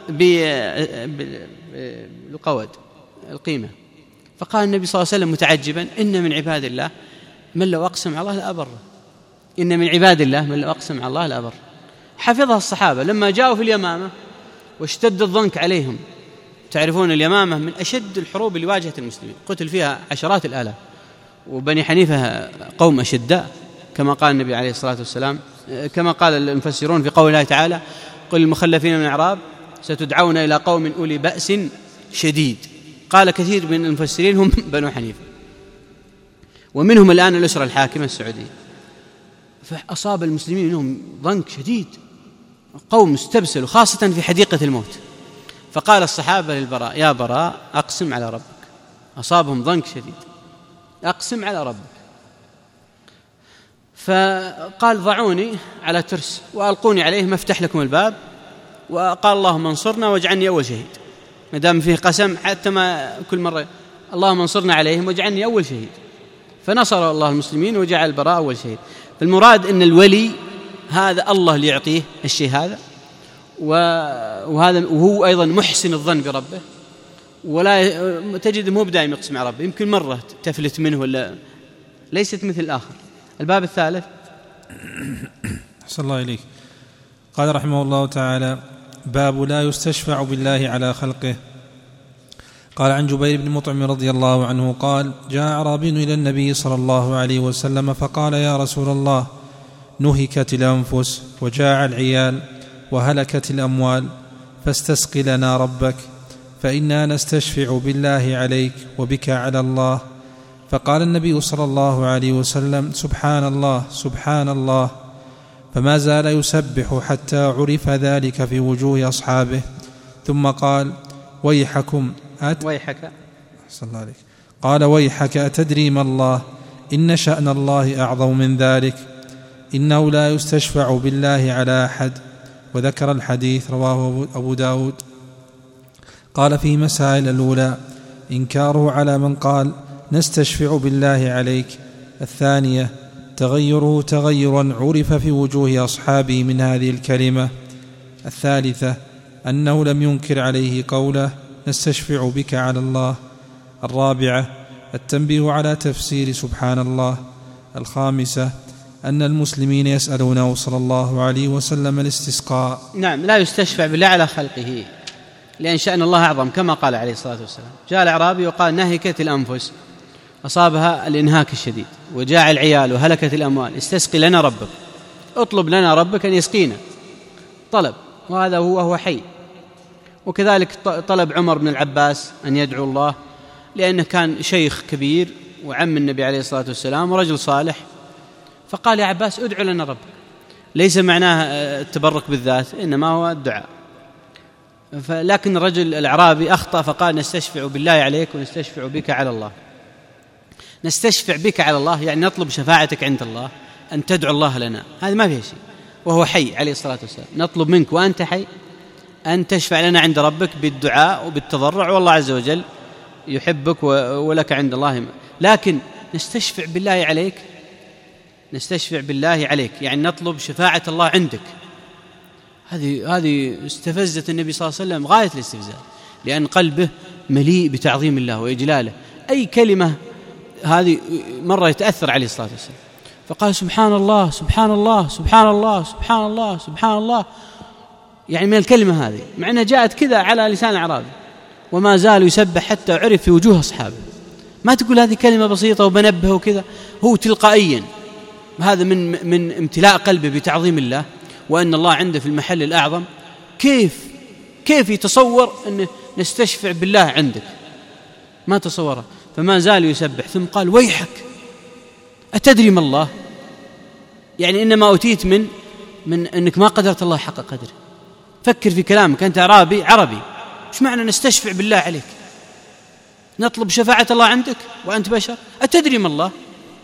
بالقود القيمة. فقال النبي صلى الله عليه وسلم متعجبا إن من عباد الله من لو أقسم على الله لا أبره، إن من عباد الله من لو أقسم على الله لا أبره. حفظها الصحابة لما جاءوا في اليمامة واشتد الضنك عليهم. تعرفون اليمامة من أشد الحروب اللي واجهت المسلمين، قتل فيها عشرات الآلاف، وبني حنيفة قوم أشداء كما قال النبي عليه الصلاة والسلام، كما قال المفسرون في قول الله تعالى قل المخلفين من الأعراب ستدعون إلى قوم أولي بأس شديد. قال كثير من المفسرين هم بنو حنيفة، ومنهم الآن الأسرة الحاكمة السعودية. فأصاب المسلمين منهم ضنك شديد، قوم استبسلوا خاصة في حديقة الموت. فقال الصحابة للبراء يا براء أقسم على ربك، أصابهم ضنك شديد، أقسم على ربك. فقال ضعوني على ترس وألقوني عليه مفتح لكم الباب، وقال اللهم انصرنا واجعلني أول شهيد، ما دام فيه قسم حتى ما كل مرة اللهم انصرنا عليهم واجعلني أول شهيد. فنصر الله المسلمين وجعل البراء أول شهيد. فالمراد أن الولي هذا الله اللي يعطيه الشيء هذا، وهذا وهو أيضا محسن الظن بربه، ولا تجد مو بدائم يقسم على ربه، يمكن مرة تفلت منه ولا ليست مثل الآخر. الباب الثالث. أحسن الله إليك. قال رحمه الله تعالى باب لا يستشفع بالله على خلقه. قال عن جبير بن مطعم رضي الله عنه قال جاء أعرابي إلى النبي صلى الله عليه وسلم فقال يا رسول الله نهكت الأنفس وجاع العيال وهلكت الأموال فاستسق لنا ربك فإنا نستشفع بالله عليك وبك على الله. فقال النبي صلى الله عليه وسلم سبحان الله سبحان الله، فما زال يسبح حتى عرف ذلك في وجوه أصحابه، ثم قال ويحكم أت... ويحك صلى الله عليه. قال ويحك أتدري ما الله؟ إن شأن الله أعظم من ذلك، إنه لا يستشفع بالله على أحد. وذكر الحديث رواه أبو داود. قال في مسائل الأولى إنكاره على من قال نستشفع بالله عليك. الثانية تغيره تغيرا عرف في وجوه أصحابه من هذه الكلمة. الثالثة أنه لم ينكر عليه قوله نستشفع بك على الله. الرابعة التنبيه على تفسير سبحان الله. الخامسة أن المسلمين يسألونه صلى الله عليه وسلم الاستسقاء. نعم، لا يستشفع بالله على خلقه، لأن شأن الله أعظم، كما قال عليه الصلاة والسلام. جاء الأعرابي وقال نهكت الأنفس، أصابها الإنهاك الشديد، وجاع العيال وهلكت الأموال، استسقي لنا ربك، اطلب لنا ربك أن يسقينا. طلب، وهذا هو هو حي. وكذلك طلب عمر بن العباس أن يدعو الله، لأنه كان شيخ كبير وعم النبي عليه الصلاة والسلام ورجل صالح، فقال يا عباس ادعو لنا ربك. ليس معناه التبرك بالذات، إنما هو الدعاء. لكن الرجل الأعرابي أخطأ فقال نستشفع بالله عليك ونستشفع بك على الله. نستشفع بك على الله يعني نطلب شفاعتك عند الله، أن تدعو الله لنا، هذا ما فيه شيء، وهو حي عليه الصلاة والسلام. نطلب منك وأنت حي أن تشفع لنا عند ربك بالدعاء وبالتضرع، والله عز وجل يحبك ولك عند الله. لكن نستشفع بالله عليك، نستشفع بالله عليك يعني نطلب شفاعة الله عندك. هذه هذه استفزت النبي صلى الله عليه وسلم غاية الاستفزاز، لأن قلبه مليء بتعظيم الله وإجلاله. أي كلمة هذه مرة يتأثر عليه الصلاة والسلام، فقال سبحان الله سبحان الله سبحان الله سبحان الله سبحان الله، يعني من الكلمة هذه، مع أنها جاءت كذا على لسان الأعرابي، وما زال يسبح حتى عرف في وجوه أصحابه. ما تقول هذه كلمة بسيطة وبنبه وكذا، هو تلقائيا هذا من من امتلاء قلبه بتعظيم الله وأن الله عنده في المحل الأعظم. كيف كيف يتصور أن نستشفع بالله عندك؟ ما تصوره، فما زال يسبح. ثم قال ويحك أتدري ما الله؟ يعني إنما أوتيت من من أنك ما قدرت الله حق قدره. فكر في كلامك، أنت عربي عربي، إيش معنى نستشفع بالله عليك؟ نطلب شفاعة الله عندك وأنت بشر؟ أتدري ما الله؟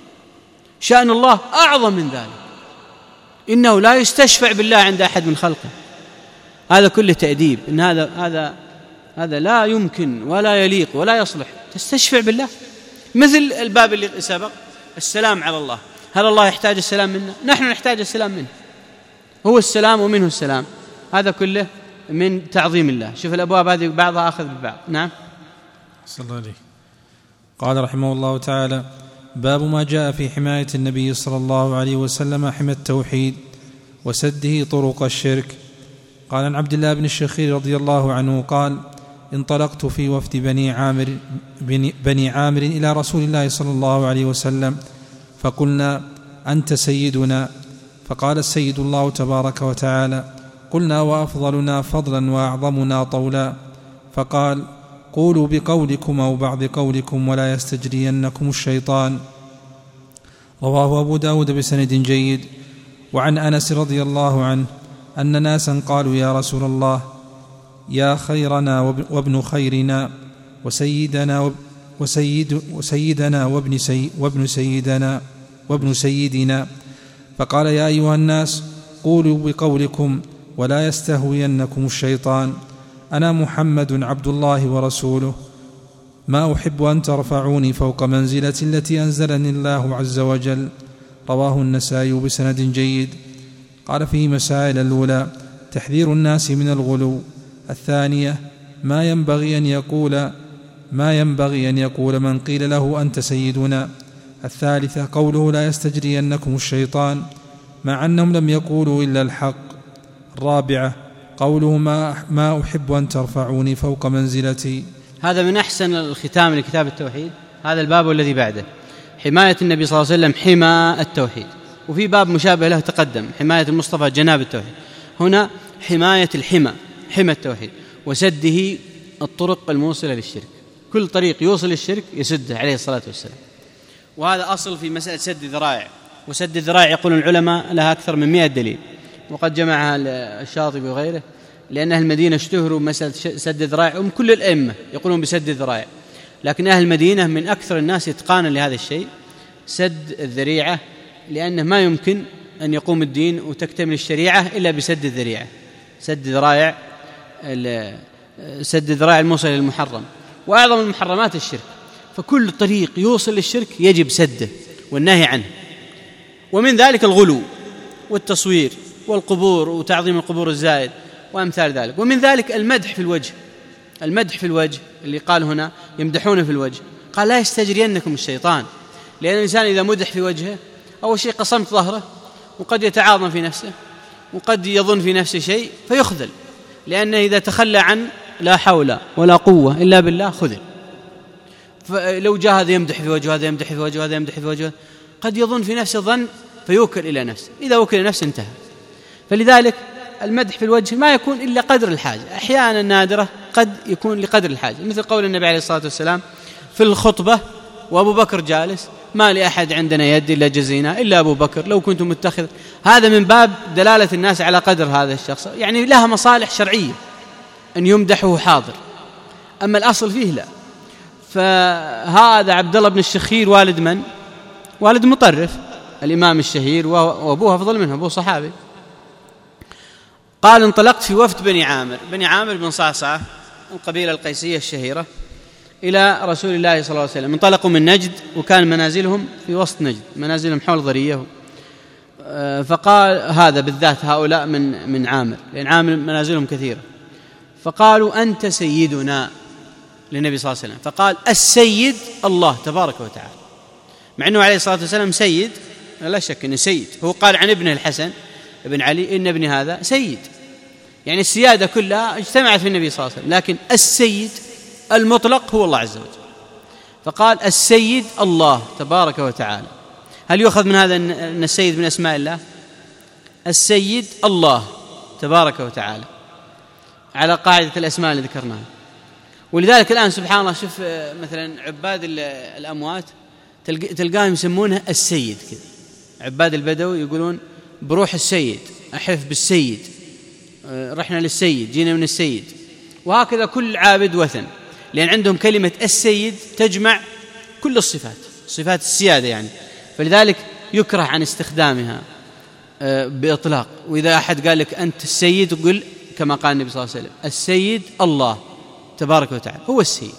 شأن الله أعظم من ذلك، إنه لا يستشفع بالله عند أحد من خلقه. هذا كله تأديب، إن هذا هذا هذا لا يمكن ولا يليق ولا يصلح تستشفع بالله. مثل الباب اللي سبق، السلام على الله، هل الله يحتاج السلام منا؟ نحن نحتاج السلام منه، هو السلام ومنه السلام. هذا كله من تعظيم الله. شوف الأبواب هذه بعضها أخذ ببعض. نعم. صلى الله عليه. قال رحمه الله تعالى: باب ما جاء في حماية النبي صلى الله عليه وسلم حمى التوحيد وسده طرق الشرك. قال عن عبد الله بن الشخير رضي الله عنه قال: انطلقت في وفد بني عامر, بني عامر إلى رسول الله صلى الله عليه وسلم، فقلنا: أنت سيدنا. فقال: السيد الله تبارك وتعالى. قلنا: وأفضلنا فضلا وأعظمنا طولا. فقال: قولوا بقولكم أو بعض قولكم ولا يستجرينكم الشيطان. رواه أبو داود بسند جيد. وعن أنس رضي الله عنه أن ناسا قالوا: يا رسول الله، يا خيرنا وابن خيرنا وسيدنا وسيد وسيدنا وابن, سي وابن سيدنا وابن سيدنا. فقال: يا أيها الناس، قولوا بقولكم ولا يستهوينكم الشيطان. أنا محمد عبد الله ورسوله، ما أحب أن ترفعوني فوق منزلة التي أنزلني الله عز وجل. رواه النسائي بسند جيد. قال فيه مسائل: الأولى تحذير الناس من الغلو. الثانية ما ينبغي أن يقول ما ينبغي أن يقول من قيل له أنت سيدنا. الثالثة قوله لا يستجرينكم الشيطان، مع أنهم لم يقولوا إلا الحق. الرابعة قوله ما, ما أحب أن ترفعوني فوق منزلتي. هذا من أحسن الختام لكتاب التوحيد، هذا الباب الذي بعده، حماية النبي صلى الله عليه وسلم حمى التوحيد. وفي باب مشابه له تقدم، حماية المصطفى جناب التوحيد. هنا حماية الحمى، حمى التوحيد، وسده الطرق الموصلة للشرك. كل طريق يوصل للشرك يسده عليه الصلاة والسلام. وهذا أصل في مسألة سد الذرائع. وسد الذرائع يقول العلماء لها أكثر من مئة دليل، وقد جمعها الشاطبي وغيره، لأن أهل المدينة اشتهروا مسألة سد الذرائع، ومن كل الأئمة يقولون بسد الذرائع، لكن أهل المدينة من أكثر الناس إتقانا لهذا الشيء، سد الذريعة، لأنه ما يمكن أن يقوم الدين وتكتمل الشريعة إلا بسد الذريعة. سد ذرائع سد الذرائع الموصل للمحرم، وأعظم المحرمات الشرك، فكل طريق يوصل للشرك يجب سده والنهي عنه. ومن ذلك الغلو والتصوير والقبور وتعظيم القبور الزائد وأمثال ذلك. ومن ذلك المدح في الوجه، المدح في الوجه اللي قال هنا يمدحون في الوجه، قال لا يستجرينكم الشيطان، لأن الإنسان إذا مدح في وجهه أول شيء قصمت ظهره، وقد يتعاظم في نفسه، وقد يظن في نفسه شيء فيخذل، لأنه إذا تخلى عن لا حول ولا قوة إلا بالله خذل. فلو جاء هذا يمدح في وجهه، هذا يمدح في وجهه، هذا يمدح في وجهه، قد يظن في نفسه ظن فيوكل إلى نفسه، إذا وكل إلى نفسه انتهى. فلذلك المدح في الوجه ما يكون إلا قدر الحاجة، أحيانا نادرة قد يكون لقدر الحاجة، مثل قول النبي عليه الصلاة والسلام في الخطبة وأبو بكر جالس: ما لأحد عندنا يد إلا جزينا إلا أبو بكر لو كنت متخذ. هذا من باب دلالة الناس على قدر هذا الشخص، يعني لها مصالح شرعية أن يمدحه حاضر، أما الأصل فيه لا. فهذا عبد الله بن الشخير والد من؟ والد مطرف الإمام الشهير، وأبوه أفضل منه، أبوه صحابي. قال: انطلقت في وفد بني عامر، بني عامر بن صعصعة القبيلة القيسية الشهيرة، إلى رسول الله صلى الله عليه وسلم. انطلقوا من نجد، وكان منازلهم في وسط نجد، منازلهم حول ضرية. فقال هذا بالذات هؤلاء من من عامر، لأن عامر منازلهم كثيرة. فقالوا: أنت سيدنا للنبي صلى الله عليه وسلم. فقال: السيد الله تبارك وتعالى، مع أنه عليه الصلاة والسلام سيد، لا شك أنه سيد. هو قال عن ابنه الحسن ابن علي: إن ابني هذا سيد، يعني السيادة كلها اجتمعت في النبي صلى الله عليه وسلم، لكن السيد المطلق هو الله عز وجل. فقال: السيد الله تبارك وتعالى. هل يؤخذ من هذا أن السيد من أسماء الله؟ السيد الله تبارك وتعالى على قاعدة الأسماء اللي ذكرناها. ولذلك الآن سبحان الله، شوف مثلا عباد الأموات تلقاهم يسمونه السيد كذا، عباد البدوي يقولون بروح السيد، أحف بالسيد، رحنا للسيد، جينا من السيد. وهكذا كل عابد وثن، لأن عندهم كلمة السيد تجمع كل الصفات، صفات السيادة يعني، فلذلك يكره عن استخدامها بإطلاق. وإذا أحد قال لك أنت السيد، قل كما قال النبي صلى الله عليه وسلم: السيد الله تبارك وتعالى هو السيد.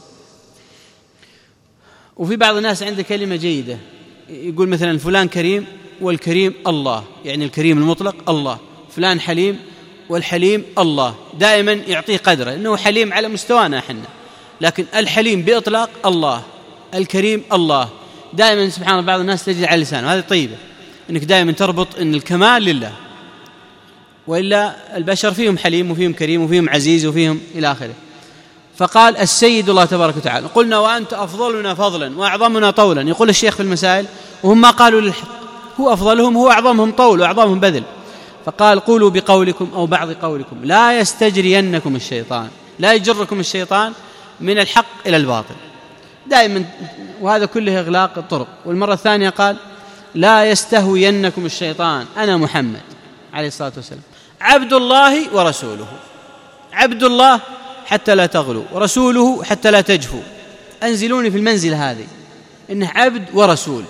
وفي بعض الناس عنده كلمة جيدة، يقول مثلا فلان كريم والكريم الله، يعني الكريم المطلق الله، فلان حليم والحليم الله، دائما يعطيه قدره، إنه حليم على مستوانا احنا، لكن الحليم بإطلاق الله، الكريم الله، دائما سبحان الله. بعض الناس تجد على لسانه، هذه طيبة، إنك دائما تربط إن الكمال لله، وإلا البشر فيهم حليم وفيهم كريم وفيهم عزيز وفيهم إلى آخره. فقال: السيد الله تبارك وتعالى. قلنا: وأنت أفضلنا فضلا وأعظمنا طولا. يقول الشيخ في المسائل، وهم ما قالوا للحق، هو أفضلهم، هو أعظمهم طول وأعظمهم بذل. فقال: قولوا بقولكم أو بعض قولكم لا يستجرينكم الشيطان، لا يجركم الشيطان من الحق إلى الباطل دائما، وهذا كله إغلاق الطرق. والمرة الثانية قال: لا يستهوينكم الشيطان، أنا محمد عليه الصلاة والسلام عبد الله ورسوله، عبد الله حتى لا تغلوا، ورسوله حتى لا تجفوا. أنزلوني في المنزل هذه، إنه عبد ورسول،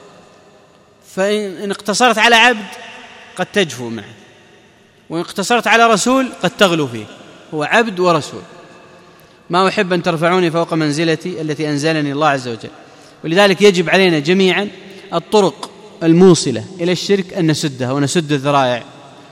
فإن اقتصرت على عبد قد تجفو معه، وإن اقتصرت على رسول قد تغلو فيه. هو عبد ورسول. ما أحب أن ترفعوني فوق منزلتي التي أنزلني الله عز وجل. ولذلك يجب علينا جميعا الطرق الموصلة إلى الشرك أن نسدها ونسد الذرائع.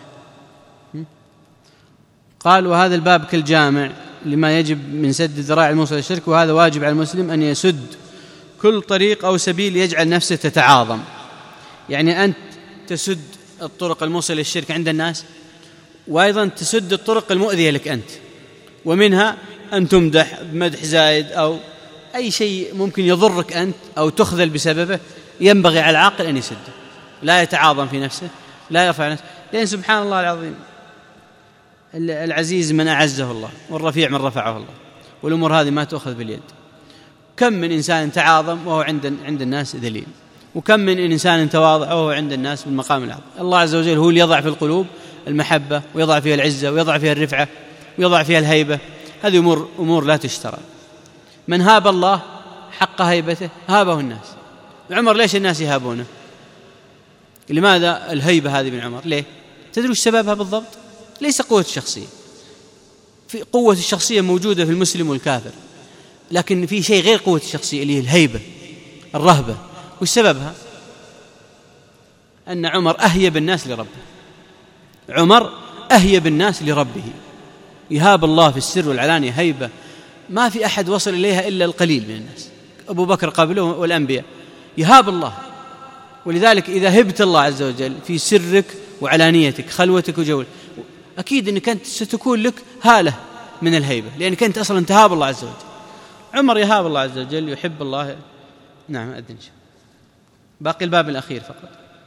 قال: وهذا الباب كالجامع لما يجب من سد الذرائع الموصلة إلى الشرك، وهذا واجب على المسلم أن يسد كل طريق أو سبيل يجعل نفسه تتعاظم. يعني أنت تسد الطرق الموصلة إلى الشرك عند الناس، وأيضا تسد الطرق المؤذية لك أنت، ومنها أن تمدح بمدح زائد أو أي شيء ممكن يضرك أنت أو تخذل بسببه، ينبغي على العاقل أن يسده، لا يتعاظم في نفسه، لا يرفع نفسه، لأن سبحان الله العظيم العزيز من أعزه الله، والرفيع من رفعه الله، والأمور هذه ما تأخذ باليد. كم من إنسان تعاظم وهو عند عند الناس ذليل، وكم من إنسان تواضع وهو عند الناس بالمقام العظيم. الله عز وجل هو اللي يضع في القلوب المحبة، ويضع فيها العزة، ويضع فيها الرفعة، ويضع فيها الهيبة. هذه أمور أمور لا تشترى. من هاب الله حق هيبته هابه الناس. عمر ليش الناس يهابونه؟ لماذا الهيبة هذه من عمر؟ ليه؟ تدري وش سببها بالضبط؟ ليس قوة الشخصية، في قوة الشخصية موجودة في المسلم والكافر، لكن في شيء غير قوة الشخصية اللي هي الهيبة، الرهبة. وش سببها؟ أن عمر أهيب الناس لربه، عمر أهيب الناس لربه، يهاب الله في السر والعلانية هيبة ما في أحد وصل إليها إلا القليل من الناس، أبو بكر قبله والأنبياء، يهاب الله. ولذلك إذا هبت الله عز وجل في سرك وعلانيتك خلوتك وجولك، أكيد أنك أنت ستكون لك هالة من الهيبة، لأنك أنت أصلا تهاب الله عز وجل. عمر يهاب الله عز وجل، يحب الله. نعم أذن شاء. باقي الباب الأخير فقط.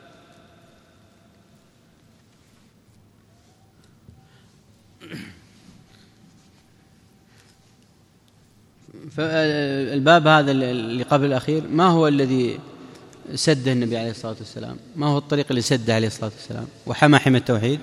فالباب هذا اللي قبل الأخير ما هو الذي سده النبي عليه الصلاة والسلام؟ ما هو الطريق اللي سده عليه الصلاة والسلام وحمى حمى التوحيد؟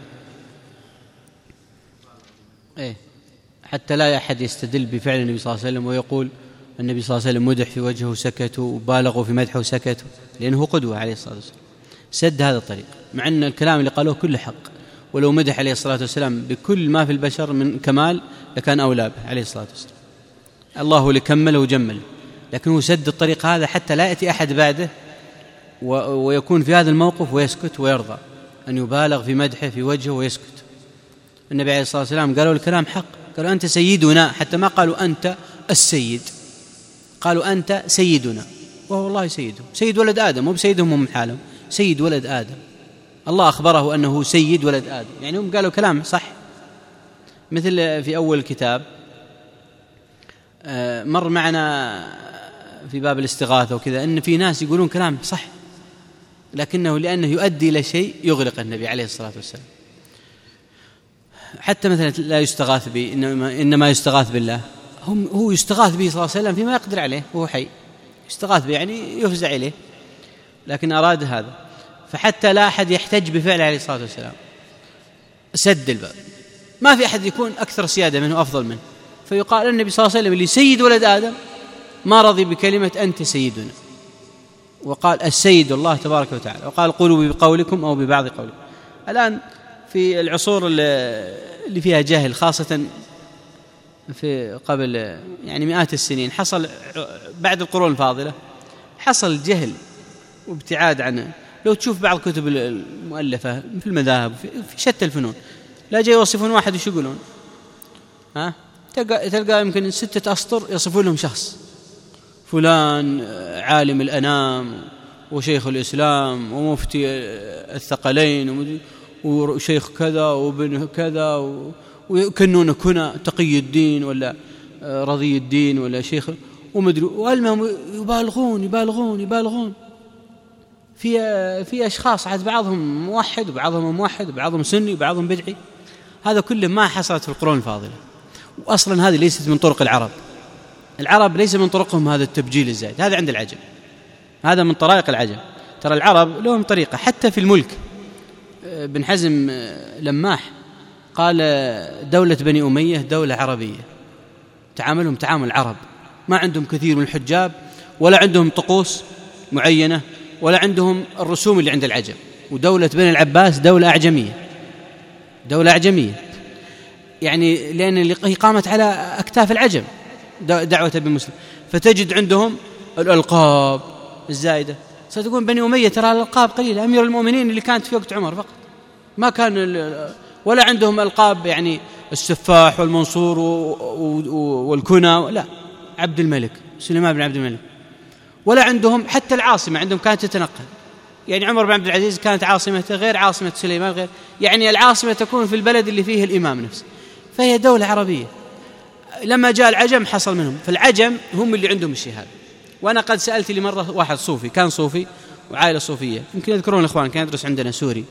إيه؟ حتى لا أحد يستدل بفعل النبي صلى الله عليه وسلم ويقول النبي صلى الله عليه وسلم مدح في وجهه وسكتوا وبالغوا في مدحه وسكتوا، لأنه قدوة عليه الصلاة والسلام. سد هذا الطريق، مع أن الكلام اللي قالوه كله حق، ولو مدح عليه الصلاة والسلام بكل ما في البشر من كمال لكان أولى به عليه الصلاة والسلام. الله اللي كمله وجمله، لكن هو سد الطريق هذا حتى لا يأتي أحد بعده ويكون في هذا الموقف ويسكت ويرضى أن يبالغ في مدحه في وجهه ويسكت. النبي عليه الصلاة والسلام قالوا الكلام حق، قالوا أنت سيدنا، حتى ما قالوا أنت السيد، قالوا أنت سيدنا، وهو الله سيده، سيد ولد آدم، مو بسيدهم هم حالهم، سيد ولد آدم. الله أخبره أنه سيد ولد آدم، يعني هم قالوا كلام صح. مثل في أول الكتاب مر معنا في باب الاستغاثة وكذا أن في ناس يقولون كلام صح، لكنه لأنه يؤدي إلى شيء يغلق النبي عليه الصلاة والسلام. حتى مثلا لا يستغاث به، إنما, إنما يستغاث بالله، هم هو يستغاث به صلى الله عليه وسلم فيما يقدر عليه وهو حي، يستغاث به يعني يفزع إليه، لكن أراد هذا. فحتى لا أحد يحتج بفعله عليه الصلاة والسلام سد الباب، ما في أحد يكون أكثر سيادة منه أفضل منه، فيقال النبي صلى الله عليه وسلم اللي سيد ولد آدم ما رضي بكلمة أنت سيدنا، وقال السيد الله تبارك وتعالى، وقال قولوا بقولكم أو ببعض قولكم. الآن في العصور اللي فيها جهل، خاصة في قبل يعني مئات السنين، حصل بعد القرون الفاضلة حصل جهل وابتعاد عنه. لو تشوف بعض الكتب المؤلفة في المذاهب في شتى الفنون، لا جاي يوصفون واحد وش يقولون؟ ها تلقى, تلقى يمكن ستة أسطر يصفون لهم شخص فلان عالم الأنام وشيخ الإسلام ومفتي الثقلين وشيخ كذا وابن كذا، ويكنون كنا تقي الدين ولا رضي الدين ولا شيخ ومدري، والمهم يبالغون يبالغون يبالغون في في أشخاص عاد بعضهم موحد وبعضهم موحد وبعضهم سني وبعضهم بدعي. هذا كله ما حصلت في القرون الفاضلة، وأصلا هذه ليست من طرق العرب. العرب ليس من طرقهم هذا التبجيل الزائد، هذا عند العجم، هذا من طرائق العجم. ترى العرب لهم طريقة حتى في الملك. ابن حزم لماح قال دولة بني أمية دولة عربية، تعاملهم تعامل عرب، ما عندهم كثير من الحجاب ولا عندهم طقوس معينة ولا عندهم الرسوم اللي عند العجم. ودولة بني العباس دولة أعجمية، دولة أعجمية يعني لأن اللي قامت على أكتاف العجم دعوة بمسلم، فتجد عندهم الألقاب الزائدة. ستكون بني أمية ترى الألقاب قليلة، أمير المؤمنين اللي كانت في وقت عمر فقط، ما كان ولا عندهم ألقاب يعني السفاح والمنصور والكنى، لا، عبد الملك سليمان بن عبد الملك. ولا عندهم حتى العاصمة عندهم كانت تتنقل، يعني عمر بن عبد العزيز كانت عاصمته غير عاصمة سليمان غير، يعني العاصمة تكون في البلد اللي فيه الإمام نفسه، فهي دولة عربية. لما جاء العجم حصل منهم، فالعجم هم اللي عندهم الشيء هذا. وأنا قد سألت لي مرة واحد صوفي، كان صوفي وعائلة صوفية، يمكن يذكرون الإخوان، كان يدرس عندنا سوري،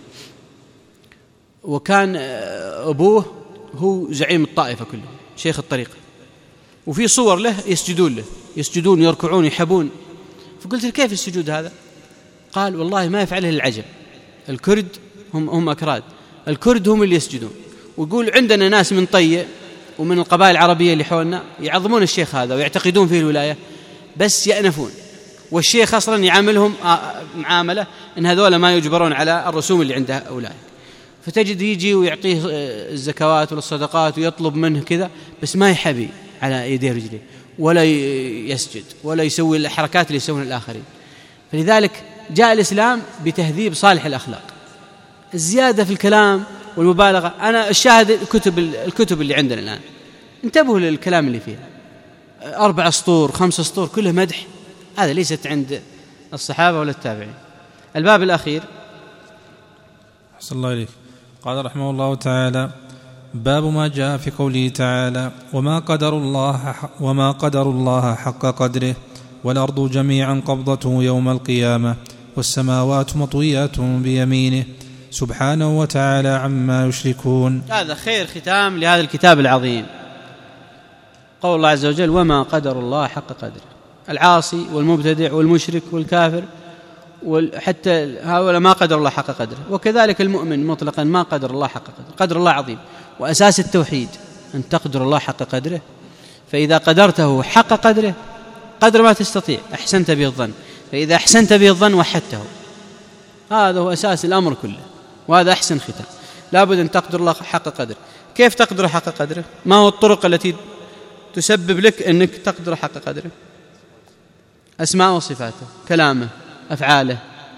وكان أبوه هو زعيم الطائفة كله، شيخ الطريقة، وفي صور له يسجدون له، يسجدون يركعون يحبون. فقلت له كيف السجود هذا؟ قال والله ما يفعله العجم، الكرد هم هم أكراد، الكرد هم اللي يسجدون. ويقول عندنا ناس من طية ومن القبائل العربية اللي حولنا يعظمون الشيخ هذا ويعتقدون فيه الولاية، بس يأنفون، والشيخ أصلا يعاملهم معاملة إن هذول ما يجبرون على الرسوم اللي عنده أولئك. فتجد يجي ويعطيه الزكوات والصدقات ويطلب منه كذا، بس ما يحبي على يديه رجليه ولا يسجد ولا يسوي الحركات اللي يسوون الآخرين. فلذلك جاء الإسلام بتهذيب صالح الأخلاق. الزيادة في الكلام والمبالغة، أنا الشاهد الكتب الكتب اللي عندنا الآن، انتبهوا للكلام اللي فيها، أربع سطور خمس سطور كله مدح، هذا ليست عند الصحابة ولا التابعين. الباب الأخير. أحسن الله إليك. قال رحمه الله تعالى: باب ما جاء في قوله تعالى: وما قدر الله وما قدر الله حق قدره والأرض جميعا قبضته يوم القيامة والسماوات مطويات بيمينه سبحانه وتعالى عما يشركون. هذا خير ختام لهذا الكتاب العظيم، قول الله عز وجل: وما قدر الله حق قدره. العاصي والمبتدع والمشرك والكافر وحتى هؤلاء ما قدر الله حق قدره، وكذلك المؤمن مطلقا ما قدر الله حق قدره. قدر الله عظيم، وأساس التوحيد أن تقدر الله حق قدره، فإذا قدرته حق قدره قدر ما تستطيع أحسنت به الظن، فإذا أحسنت به الظن وحدته. هذا هو أساس الأمر كله، وهذا أحسن ختام. لابد أن تقدر الله حق قدره. كيف تقدر حق قدره؟ ما هو الطرق التي تسبب لك أنك تقدر حق قدره؟ أسماء وصفاته، كلامه، أفعاله.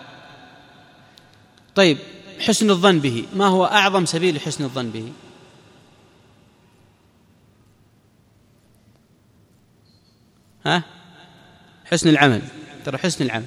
طيب، حسن الظن به، ما هو أعظم سبيل لحسن الظن به؟ ها؟ حسن العمل. ترى حسن العمل،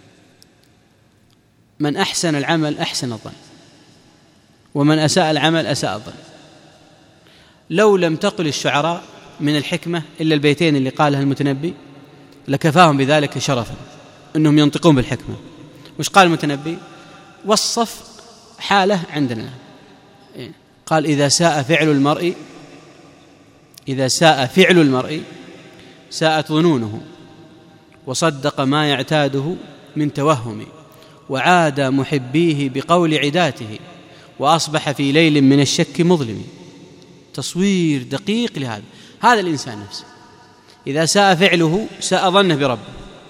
من أحسن العمل أحسن الظن، ومن أساء العمل أساء الظن. لو لم تقل الشعراء من الحكمة إلا البيتين اللي قالها المتنبي لكفاهم بذلك شرفا أنهم ينطقون بالحكمة. وش قال المتنبي؟ وصف حاله عندنا، قال: إذا ساء فعل المرء إذا ساء فعل المرء ساءت ظنونه، وصدق ما يعتاده من توهم، وعاد محبيه بقول عداته، وأصبح في ليل من الشك مظلم. تصوير دقيق لهذا. هذا الإنسان نفسه إذا ساء فعله ساء ظنه بربه،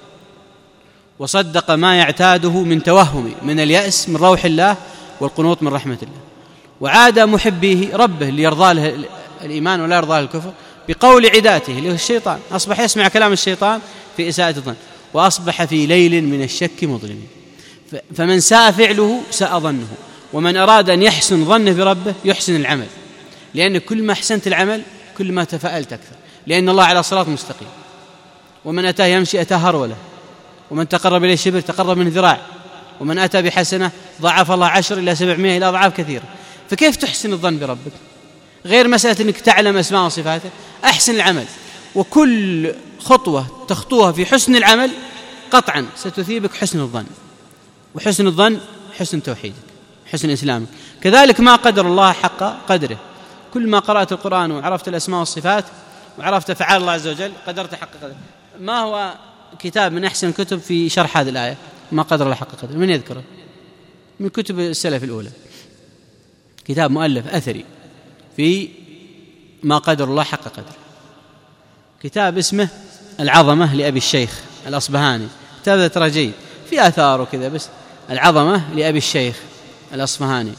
وصدق ما يعتاده من توهم، من اليأس من روح الله والقنوط من رحمة الله، وعاد محبيه ربه اللي يرضى له الإيمان ولا يرضى له الكفر بقول عداته اللي هو الشيطان، أصبح يسمع كلام الشيطان في إساءة الظن، وأصبح في ليل من الشك مظلم. فمن ساء فعله ساء ظنه، ومن أراد أن يحسن ظنه بربه يحسن العمل، لأن كل ما أحسنت العمل كل ما تفألت أكثر، لأن الله على صراط مستقيم. ومن أتاه يمشي أتاه هرولة، ومن تقرب إليه شبر تقرب منه ذراع، ومن أتى بحسنة ضاعف الله عشر إلى سبعمائة إلى أضعاف كثيرة. فكيف تحسن الظن بربك غير مسألة أنك تعلم أسماء وصفاته؟ أحسن العمل، وكل خطوة تخطوها في حسن العمل قطعا ستثيبك حسن الظن، وحسن الظن حسن توحيدك، حسن إسلامك. كذلك ما قدر الله حق قدره، كل ما قرأت القرآن وعرفت الأسماء والصفات وعرفت أفعال الله عز وجل قدرت حق قدره. ما هو كتاب من أحسن كتب في شرح هذه الآية ما قدر الله حق قدره؟ من يذكره؟ من كتب السلف الأولى، كتاب مؤلف أثري في ما قدر الله حق قدره، كتاب اسمه العظمة لأبي الشيخ الأصبهاني، كتاب ترى جيد في آثار وكذا، بس العظمة لأبي الشيخ الأصبهاني.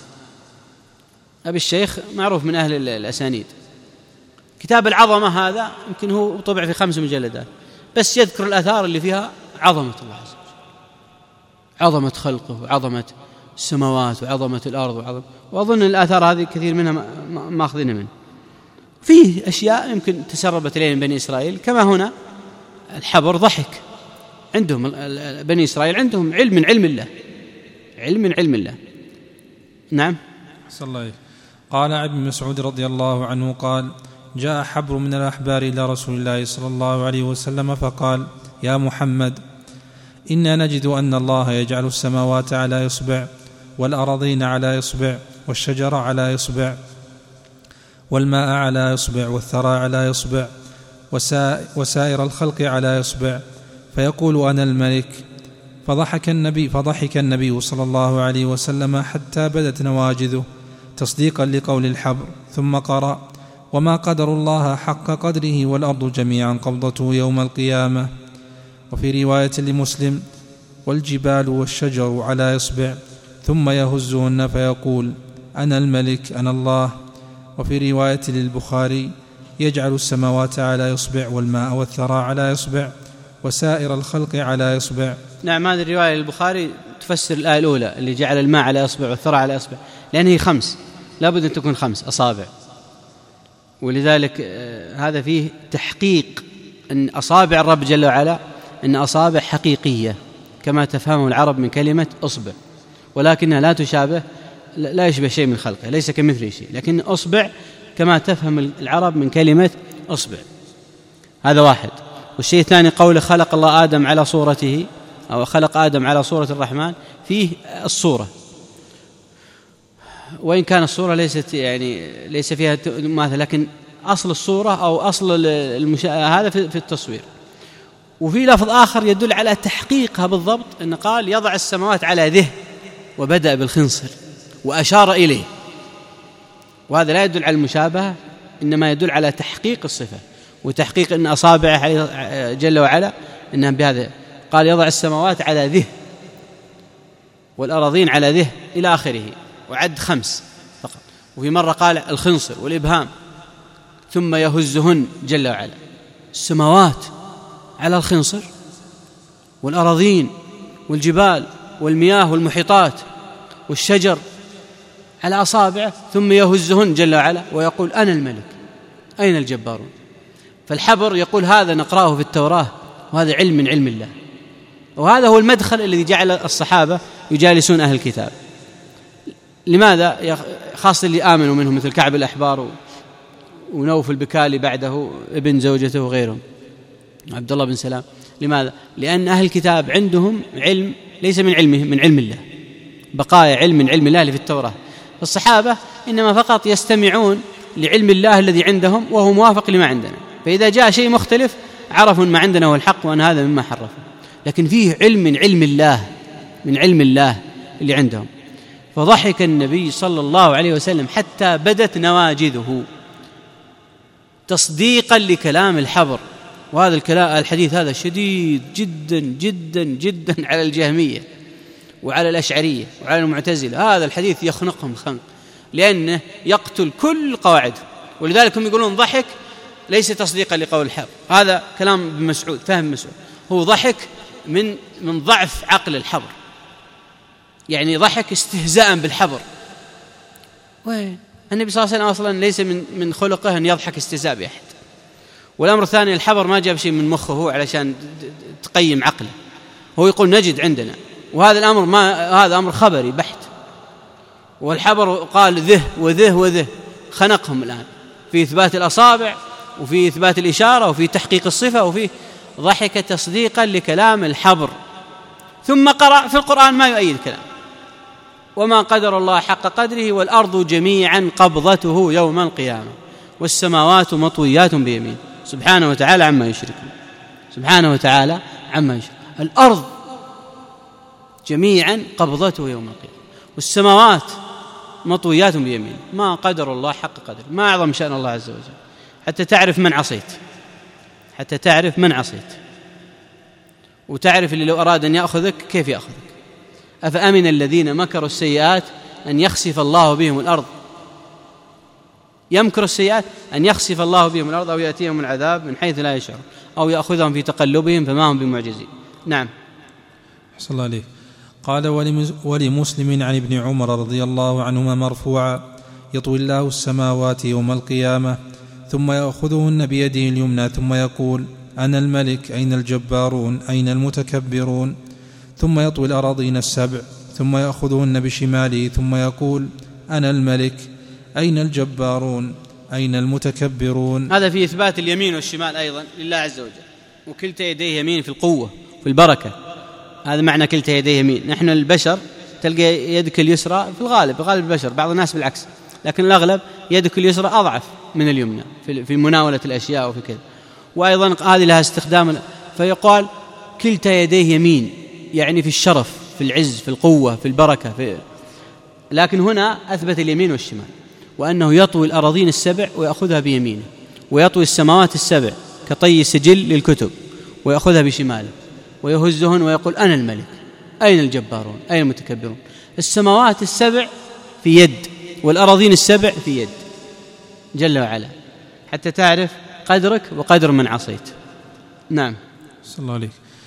أبي الشيخ معروف من أهل الأسانيد. كتاب العظمة هذا يمكن هو طبع في خمس مجلدات، بس يذكر الآثار اللي فيها عظمة الله عز وجل، عظمة خلقه وعظمة السماوات وعظمة الأرض وعظمة، وأظن الآثار هذه كثير منها ماخذين منه. فيه أشياء يمكن تسربت إليه من بني إسرائيل، كما هنا الحبر ضحك، عندهم بني إسرائيل عندهم علم من علم الله، علم من علم الله. نعم. صلى الله عليه. قال ابن مسعود رضي الله عنه قال: جاء حبر من الأحبار إلى رسول الله صلى الله عليه وسلم فقال: يا محمد، إنا نجد أن الله يجعل السماوات على إصبع، والأراضين على إصبع، والشجر على إصبع، والماء على إصبع، والثرى على إصبع، وسائر الخلق على إصبع، فيقول أنا الملك. فضحك النبي, فضحك النبي صلى الله عليه وسلم حتى بدت نواجذه تصديقا لقول الحبر، ثم قرأ: وما قدر الله حق قدره والأرض جميعا قبضته يوم القيامة. وفي رواية لمسلم: والجبال والشجر على إصبع، ثم يهزهن فيقول: أنا الملك أنا الله. وفي رواية للبخاري: يجعل السماوات على إصبع، والماء والثرى على إصبع، وسائر الخلق على إصبع، نعم، هذه الرواية البخاري تفسر الآية الأولى اللي جعل الماء على أصبع والثرى على أصبع، لأن هي خمس، لابد أن تكون خمس أصابع، ولذلك هذا فيه تحقيق أن أصابع الرب جل وعلا أن أصابع حقيقية كما تفهمه العرب من كلمة أصبع، ولكنها لا تشابه، لا يشبه شيء من خلقه، ليس كمثله شيء، لكن أصبع كما تفهم العرب من كلمة أصبع. هذا واحد. والشيء الثاني قوله خلق الله آدم على صورته، أو خلق آدم على صورة الرحمن، فيه الصورة، وإن كان الصورة ليست يعني ليس فيها مماثلة، لكن أصل الصورة أو أصل المشا... هذا في التصوير. وفي لفظ آخر يدل على تحقيقها بالضبط، أن قال يضع السماوات على ذه، وبدأ بالخنصر وأشار إليه، وهذا لا يدل على المشابهة، إنما يدل على تحقيق الصفة وتحقيق أن أصابعه جل وعلا إنها بهذا. قال يضع السماوات على ذه والأراضين على ذه إلى آخره، وعد خمس فقط. وفي مرة قال الخنصر والإبهام، ثم يهزهن جل وعلا. السماوات على الخنصر، والأراضين والجبال والمياه والمحيطات والشجر على أصابعه، ثم يهزهن جل وعلا ويقول أنا الملك أين الجبارون. فالحبر يقول هذا نقرأه في التوراة، وهذا علم من علم الله، وهذا هو المدخل الذي جعل الصحابة يجالسون أهل الكتاب. لماذا؟ خاصة اللي آمنوا منهم مثل كعب الأحبار ونوف البكالي بعده ابن زوجته وغيرهم عبد الله بن سلام. لماذا؟ لأن أهل الكتاب عندهم علم ليس من علمهم، من علم الله، بقايا علم من علم الله اللي في التوراة. الصحابة إنما فقط يستمعون لعلم الله الذي عندهم وهو موافق لما عندنا، فإذا جاء شيء مختلف عرفوا ما عندنا هو الحق وأن هذا مما حرفوا، لكن فيه علم من علم الله، من علم الله اللي عندهم. فضحك النبي صلى الله عليه وسلم حتى بدت نواجذه تصديقا لكلام الحبر. وهذا الكلام الحديث هذا شديد جدا جدا جدا على الجهمية وعلى الأشعرية وعلى المعتزلة. هذا الحديث يخنقهم خنق، لأنه يقتل كل قواعد، ولذلك هم يقولون ضحك ليس تصديقا لقول الحبر. هذا كلام ابن مسعود، فهم مسعود، هو ضحك من من ضعف عقل الحبر، يعني ضحك استهزاء بالحبر. وين النبي صلى الله عليه وسلم أصلا ليس من من خلقه أن يضحك استهزاء بأحد. والأمر الثاني الحبر ما جاب شيء من مخه هو علشان تقيم عقله، هو يقول نجد عندنا، وهذا الأمر ما هذا أمر خبري بحت. والحبر قال ذه وذه وذه، خنقهم الآن في إثبات الأصابع وفي إثبات الإشارة وفي تحقيق الصفة وفي ضحك تصديقا لكلام الحبر. ثم قرأ في القرآن ما يؤيد كلام، وما قدر الله حق قدره والأرض جميعا قبضته يوم القيامة والسماوات مطويات بيمين سبحانه وتعالى عما يشركون. سبحانه وتعالى عما يشركون. الأرض جميعا قبضته يوم القيامة والسماوات مطويات بيمين. ما قدر الله حق قدره، ما أعظم شأن الله عز وجل، حتى تعرف من عصيت، حتى تعرف من عصيت وتعرف اللي لو أراد أن يأخذك كيف يأخذك. أفأمن الذين مكروا السيئات أن يخسف الله بهم الأرض. يمكر السيئات أن يخسف الله بهم الأرض أو يأتيهم العذاب من حيث لا يشعرون أو يأخذهم في تقلبهم فما هم بمعجزين. نعم. أحسن الله عليك. قال ولمسلم عن ابن عمر رضي الله عنهما مرفوعا يطوي الله السماوات يوم القيامة ثم يأخذهن بيده اليمنى ثم يقول أنا الملك أين الجبارون أين المتكبرون، ثم يطوي الأراضين السبع ثم يأخذهن بشماله ثم يقول أنا الملك أين الجبارون أين المتكبرون. هذا في إثبات اليمين والشمال أيضا لله عز وجل، وكلتا يديه يمين في القوة في البركة. هذا معنى كلتا يديه يمين. نحن البشر تلقى يدك اليسرى في الغالب، غالب البشر، بعض الناس بالعكس، لكن الأغلب يدك اليسرى أضعف من اليمنى في مناولة الأشياء وفي كذا. وأيضا هذه لها استخدام، فيقال كلتا يديه يمين، يعني في الشرف في العز في القوة في البركة في... لكن هنا أثبت اليمين والشمال، وأنه يطوي الأراضين السبع ويأخذها بيمينه، ويطوي السماوات السبع كطي سجل للكتب ويأخذها بشماله، ويهزهن ويقول أنا الملك أين الجبارون أين المتكبرون. السماوات السبع في يد والأراضين السبع في يد جل وعلا، حتى تعرف قدرك وقدر من عصيت. نعم. صلى الله عليك.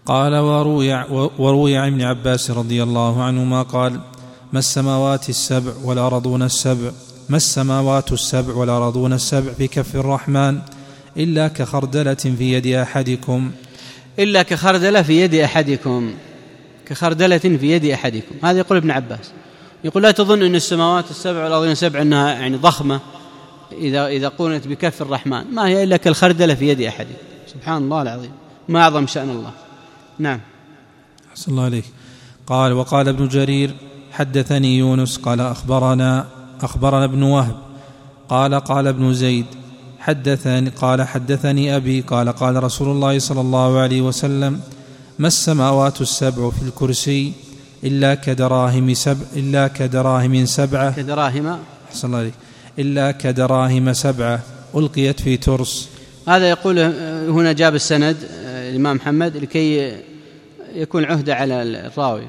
قال وروي, وروي عن ابن عباس رضي الله عنهما قال ما السماوات السبع والأرضون السبع ما السماوات السبع والأرضون السبع في كف الرحمن إلا كخردلة في يد أحدكم إلا كخردلة في يد أحدكم كخردلة في يد أحدكم. هذا يقول ابن عباس، يقول لا تظن أن السماوات السبع والأرضين السبع أنها يعني ضخمة إذا إذا قونت بكف الرحمن، ما هي إلا كالخردلة في يد أحدكم. سبحان الله العظيم، ما أعظم شأن الله. نعم. أحسن الله عليك. قال وقال ابن جرير حدثني يونس قال أخبرنا أخبرنا ابن وهب قال قال ابن زيد حدثني قال حدثني أبي قال قال رسول الله صلى الله عليه وسلم ما السماوات السبع في الكرسي إلا كدراهم سبع إلا كدراهم سبعة كدراهم أحسن الله عليك إلا كدراهم سبعة ألقيت في ترس. هذا يقول هنا جاب السند الإمام محمد لكي يكون عهدة على الراوي.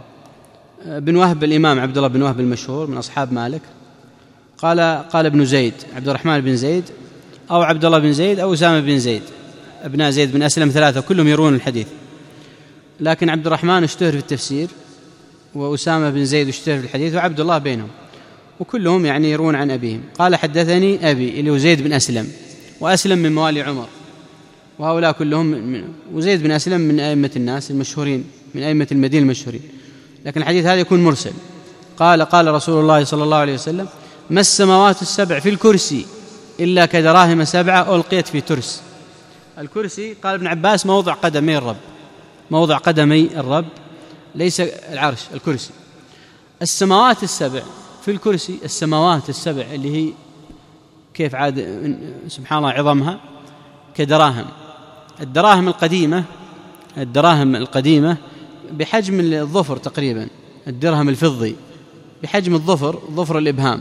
بن وهب الإمام عبد الله بن وهب المشهور من أصحاب مالك قال قال ابن زيد عبد الرحمن بن زيد أو عبد الله بن زيد أو أسامة بن زيد ابناء زيد بن أسلم ثلاثة كلهم يروون الحديث، لكن عبد الرحمن اشتهر في التفسير وأسامة بن زيد اشتهر في الحديث وعبد الله بينهم، وكلهم يعني يروون عن أبيهم. قال حدثني أبي اللي هو زيد بن أسلم، وأسلم من موالي عمر، وهؤلاء كلهم من وزيد بن أسلم من أئمة الناس المشهورين من أئمة المدينة المشهورين، لكن الحديث هذا يكون مرسل. قال قال رسول الله صلى الله عليه وسلم ما السماوات السبع في الكرسي إلا كدراهم سبعة ألقيت في ترس. الكرسي قال ابن عباس موضع قدمي الرب، موضع قدمي الرب ليس العرش، الكرسي. السماوات السبع في الكرسي، السماوات السبع اللي هي كيف عاد سبحان الله عظمها كدراهم. الدراهم القديمة الدراهم القديمة بحجم الظفر تقريبا، الدرهم الفضي بحجم الظفر، ظفر الإبهام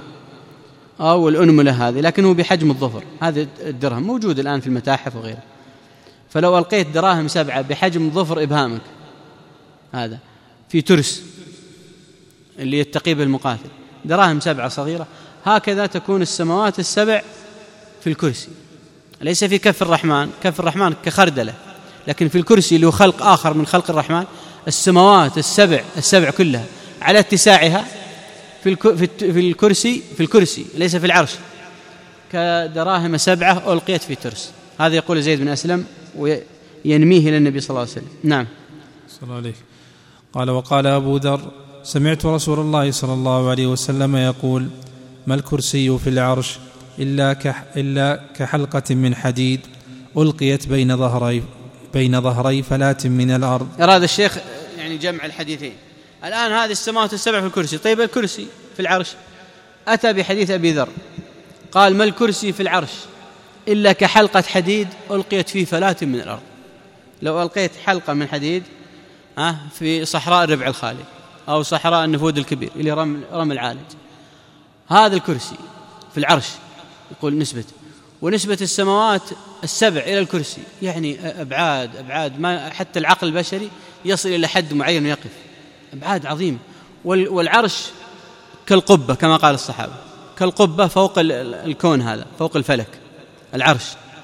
أو الأنملة هذه، لكنه بحجم الظفر. هذا الدرهم موجود الآن في المتاحف وغيره. فلو ألقيت دراهم سبعة بحجم ظفر إبهامك هذا في ترس اللي يتقي به المقاتل، دراهم سبعة صغيرة، هكذا تكون السماوات السبع في الكرسي، ليس في كف الرحمن. كف الرحمن كخردلة، لكن في الكرسي اللي هو خلق آخر من خلق الرحمن، السماوات السبع السبع كلها على اتساعها في في الكرسي في الكرسي ليس في العرش كدراهم سبعة ألقيت في ترس. هذا يقول زيد بن أسلم وينميه إلى النبي صلى الله عليه وسلم. نعم. صلى الله عليه. قال وقال أبو ذر سمعت رسول الله صلى الله عليه وسلم يقول ما الكرسي في العرش إلا, كح إلا كحلقة من حديد ألقيت بين ظهري بين ظهري فلاة من الأرض. أراد الشيخ يعني جمع الحديثين. الآن هذه السماوات السبع في الكرسي، طيب الكرسي في العرش أتى بحديث أبي ذر قال ما الكرسي في العرش إلا كحلقة حديد ألقيت فيه فلاة من الأرض. لو ألقيت حلقة من حديد في صحراء الربع الخالي أو صحراء النفود الكبير اللي رمل, رمل عالج، هذا الكرسي في العرش يقول نسبته. ونسبة السماوات السبع إلى الكرسي يعني أبعاد أبعاد ما حتى العقل البشري يصل إلى حد معين ويقف، أبعاد عظيمة. والعرش كالقبة كما قال الصحابة، كالقبة فوق الكون هذا، فوق الفلك العرش.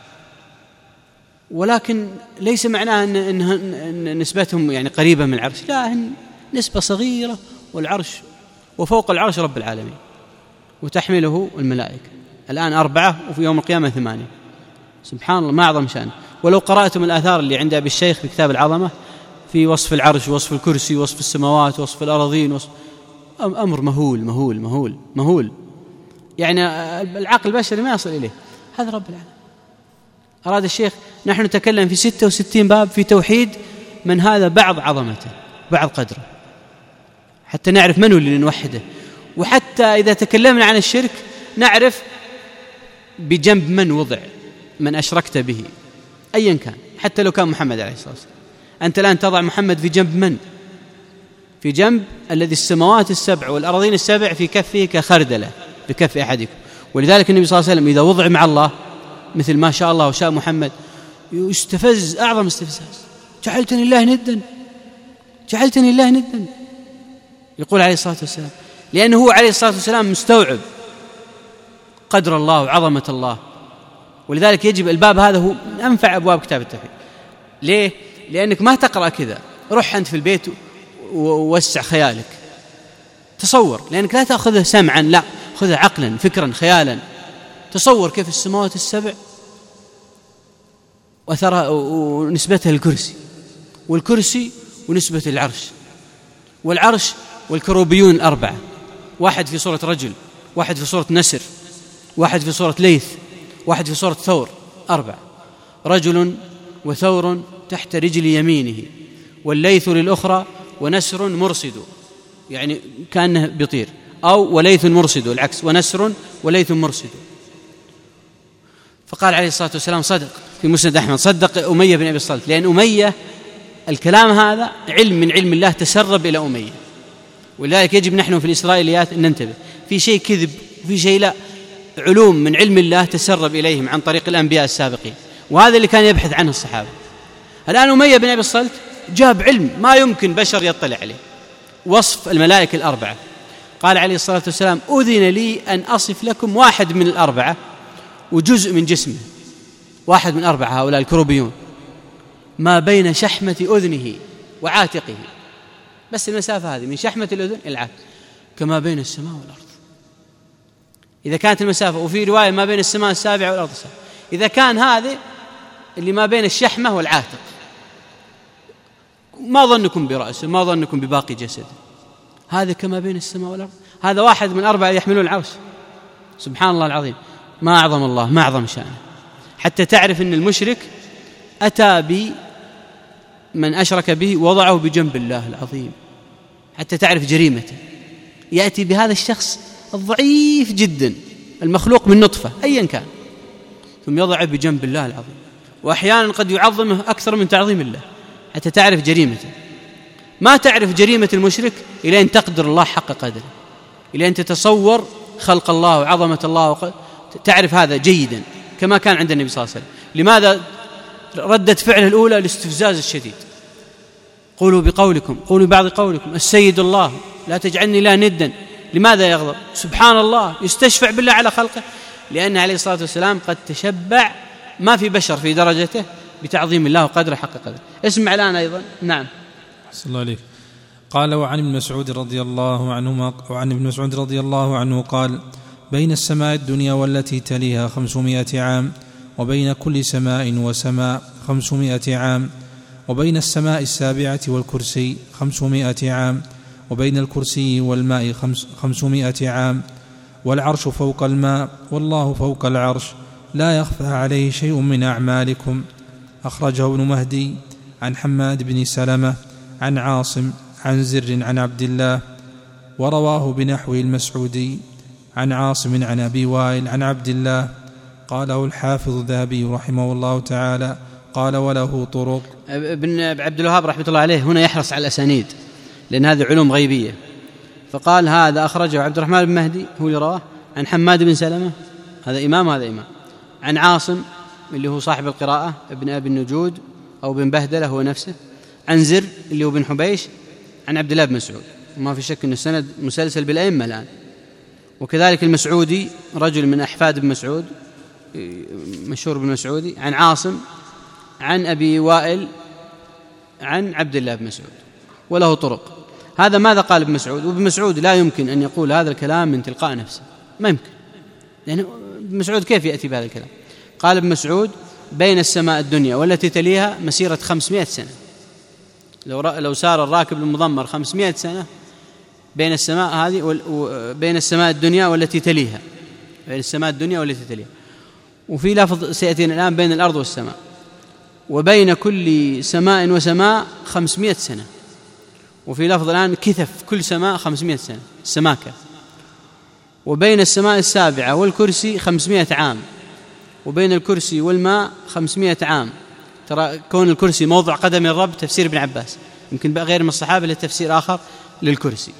ولكن ليس معناه أن, إن, إن نسبتهم يعني قريبة من العرش، لا، نسبة صغيرة، والعرش وفوق العرش رب العالمين وتحمله الملائكة. الآن أربعة وفي يوم القيامة ثمانية. سبحان الله ما أعظم شأن. ولو قرأتم الآثار اللي عند أبي الشيخ في كتاب العظمة في وصف العرش وصف الكرسي وصف السماوات وصف الأراضين وصف أمر مهول مهول مهول مهول يعني العقل البشري ما يصل إليه. هذا رب العالمين. أراد الشيخ نحن نتكلم في ستة وستين باب في توحيد من هذا بعض عظمته بعض قدره، حتى نعرف من هو اللي نوحده، وحتى إذا تكلمنا عن الشرك نعرف بجنب من وضع من أشركت به أيا كان، حتى لو كان محمد عليه الصلاة والسلام. أنت الآن تضع محمد في جنب من؟ في جنب الذي السماوات السبع والأراضين السبع في كفه كخردلة بكف أحدكم. ولذلك النبي صلى الله عليه وسلم إذا وضع مع الله مثل ما شاء الله وشاء محمد يستفز أعظم استفزاز، جعلتني الله ندا جعلتني الله ندا يقول عليه الصلاة والسلام، لأنه هو عليه الصلاة والسلام مستوعب قدر الله وعظمة الله. ولذلك يجب الباب هذا هو من أنفع أبواب كتاب التوحيد. ليه؟ لأنك ما تقرأ كذا، روح أنت في البيت ووسع خيالك، تصور، لأنك لا تأخذه سمعا، لا، خذه عقلا، فكرا، خيالا. تصور كيف السماوات السبع وثرى ونسبتها للكرسي، والكرسي ونسبة العرش، والعرش والكروبيون الأربعة، واحد في صورة رجل، واحد في صورة نسر، واحد في صورة ليث، واحد في صورة ثور، أربعة. رجل وثور تحت رجل يمينه، والليث للأخرى، ونسر مرصد، يعني كأنه بيطير، أو وليث مرصد العكس، ونسر وليث مرصد. فقال عليه الصلاة والسلام صدق في مسند أحمد، صدق أمية بن أبي الصلت، لأن أمية الكلام هذا علم من علم الله تسرب إلى أمية، ولذلك يجب نحن في الإسرائيليات أن ننتبه، في شيء كذب وفي شيء لا، علوم من علم الله تسرب إليهم عن طريق الأنبياء السابقين، وهذا اللي كان يبحث عنه الصحابة. الآن أمية بن أبي الصلت جاب علم ما يمكن بشر يطلع عليه، وصف الملائكة الأربعة. قال عليه الصلاة والسلام أذن لي أن أصف لكم واحد من الأربعة وجزء من جسمه، واحد من أربعة هؤلاء الكروبيون، ما بين شحمة أذنه وعاتقه، بس المسافة هذه من شحمة الأذن إلى العاتق كما بين السماء والأرض. إذا كانت المسافة، وفي رواية ما بين السماء السابعة والأرض السابعة، إذا كان هذا اللي ما بين الشحمة والعاتق، ما ظنكم برأسه، ما ظنكم بباقي جسده، هذا كما بين السماء والأرض. هذا واحد من أربعة يحملون العرش، سبحان الله العظيم، ما أعظم الله، ما أعظم شأنه. حتى تعرف أن المشرك أتى بمن أشرك به وضعه بجنب الله العظيم، حتى تعرف جريمته. يأتي بهذا الشخص الضعيف جدا المخلوق من نطفة أيا كان، ثم يضعه بجنب الله العظيم، وأحيانا قد يعظمه أكثر من تعظيم الله، حتى تعرف جريمته. ما تعرف جريمة المشرك إلى أن تقدر الله حق قدره، إلى أن تتصور خلق الله وعظمة الله وق... تعرف هذا جيدا، كما كان عند النبي صلى الله عليه وسلم. لماذا ردت فعله الأولى؟ الاستفزاز الشديد، قولوا بقولكم، قولوا بعض قولكم، السيد الله لا تجعلني لا ندا. لماذا يغضب؟ سبحان الله، يستشفع بالله على خلقه، لأن عليه الصلاة والسلام قد تشبع ما في بشر في درجته بتعظيم الله وقدره حق قدره. اسمع الآن أيضا. نعم. صلى الله عليه. قال وعن ابن مسعود رضي الله عنهما وعن ابن مسعود رضي الله عنه قال بين السماء الدنيا والتي تليها خمسمائة عام، وبين كل سماء وسماء خمسمائة عام، وبين السماء السابعة والكرسي خمسمائة عام، وبين الكرسي والماء خمس خمسمائة عام، والعرش فوق الماء والله فوق العرش، لا يخفى عليه شيء من أعمالكم. أخرجه ابن مهدي عن حماد بن سلمة عن عاصم عن زر عن عبد الله، ورواه بنحو المسعودي عن عاصم عن أبي وائل عن عبد الله. قاله الحافظ الذهبي رحمه الله تعالى، قال وله طرق. ابن عبد الوهاب رحمة الله عليه هنا يحرص على الأسانيد، لأن هذه علوم غيبية، فقال هذا أخرجه عبد الرحمن بن مهدي هو اللي رواه عن حماد بن سلمة، هذا إمام هذا إمام، عن عاصم اللي هو صاحب القراءة ابن أبي النجود أو بن بهدلة هو نفسه، عن زر اللي هو بن حبيش، عن عبد الله بن مسعود. وما في شك أن السند مسلسل بالأئمة الآن. وكذلك المسعودي رجل من أحفاد بن مسعود مشهور بن مسعودي، عن عاصم عن أبي وائل عن عبد الله بن مسعود، وله طرق. هذا ماذا قال ابن مسعود؟ وابن مسعود لا يمكن أن يقول هذا الكلام من تلقاء نفسه، ما يمكن، لأن ابن مسعود كيف يأتي بهذا الكلام؟ قال ابن مسعود بين السماء الدنيا والتي تليها مسيرة خمسمائة سنة. لو لو سار الراكب المضمر خمسمائة سنة بين السماء هذه وبين السماء الدنيا والتي تليها، بين السماء الدنيا والتي تليها. وفي لفظ سيأتينا الآن بين الأرض والسماء، وبين كل سماء وسماء خمسمائة سنة. وفي لفظ الآن كثف كل سماء خمسمائة سنة السماكة. وبين السماء السابعة والكرسي خمسمائة عام، وبين الكرسي والماء خمسمائة عام. ترى كون الكرسي موضع قدم الرب تفسير ابن عباس، يمكن بقى غير من الصحابة لتفسير آخر للكرسي.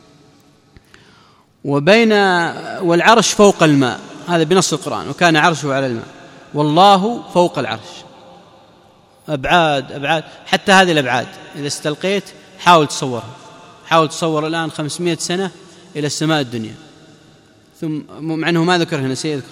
وبين والعرش فوق الماء، هذا بنص القرآن، وكان عرشه على الماء، والله فوق العرش. أبعاد أبعاد، حتى هذه الأبعاد إذا استلقيت حاول تصورها، حاول تصور الآن خمسمائة سنة إلى السماء الدنيا، ثم مع أنه ما ذكر هنا سيذكر،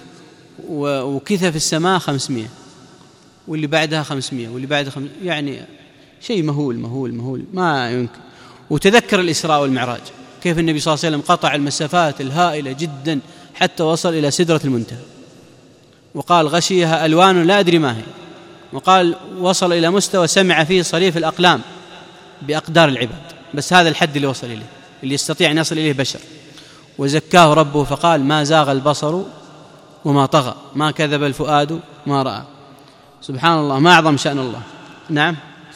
وكثف السماء خمسمائة، واللي بعدها خمسمائة، واللي بعدها خمسمائة، يعني شيء مهول مهول مهول ما يمكن. وتذكر الإسراء والمعراج، كيف النبي صلى الله عليه وسلم قطع المسافات الهائلة جدا حتى وصل إلى سدرة المنتهى، وقال غشيها ألوان لا أدري ما هي، وقال وصل إلى مستوى سمع فيه صريف الأقلام بأقدار العباد، بس هذا الحد اللي وصل إليه اللي يستطيع أن يصل إليه بشر. وزكاه ربه فقال ما زاغ البصر وما طغى، ما كذب الفؤاد ما رأى. سبحان الله، ما أعظم شأن الله. نعم.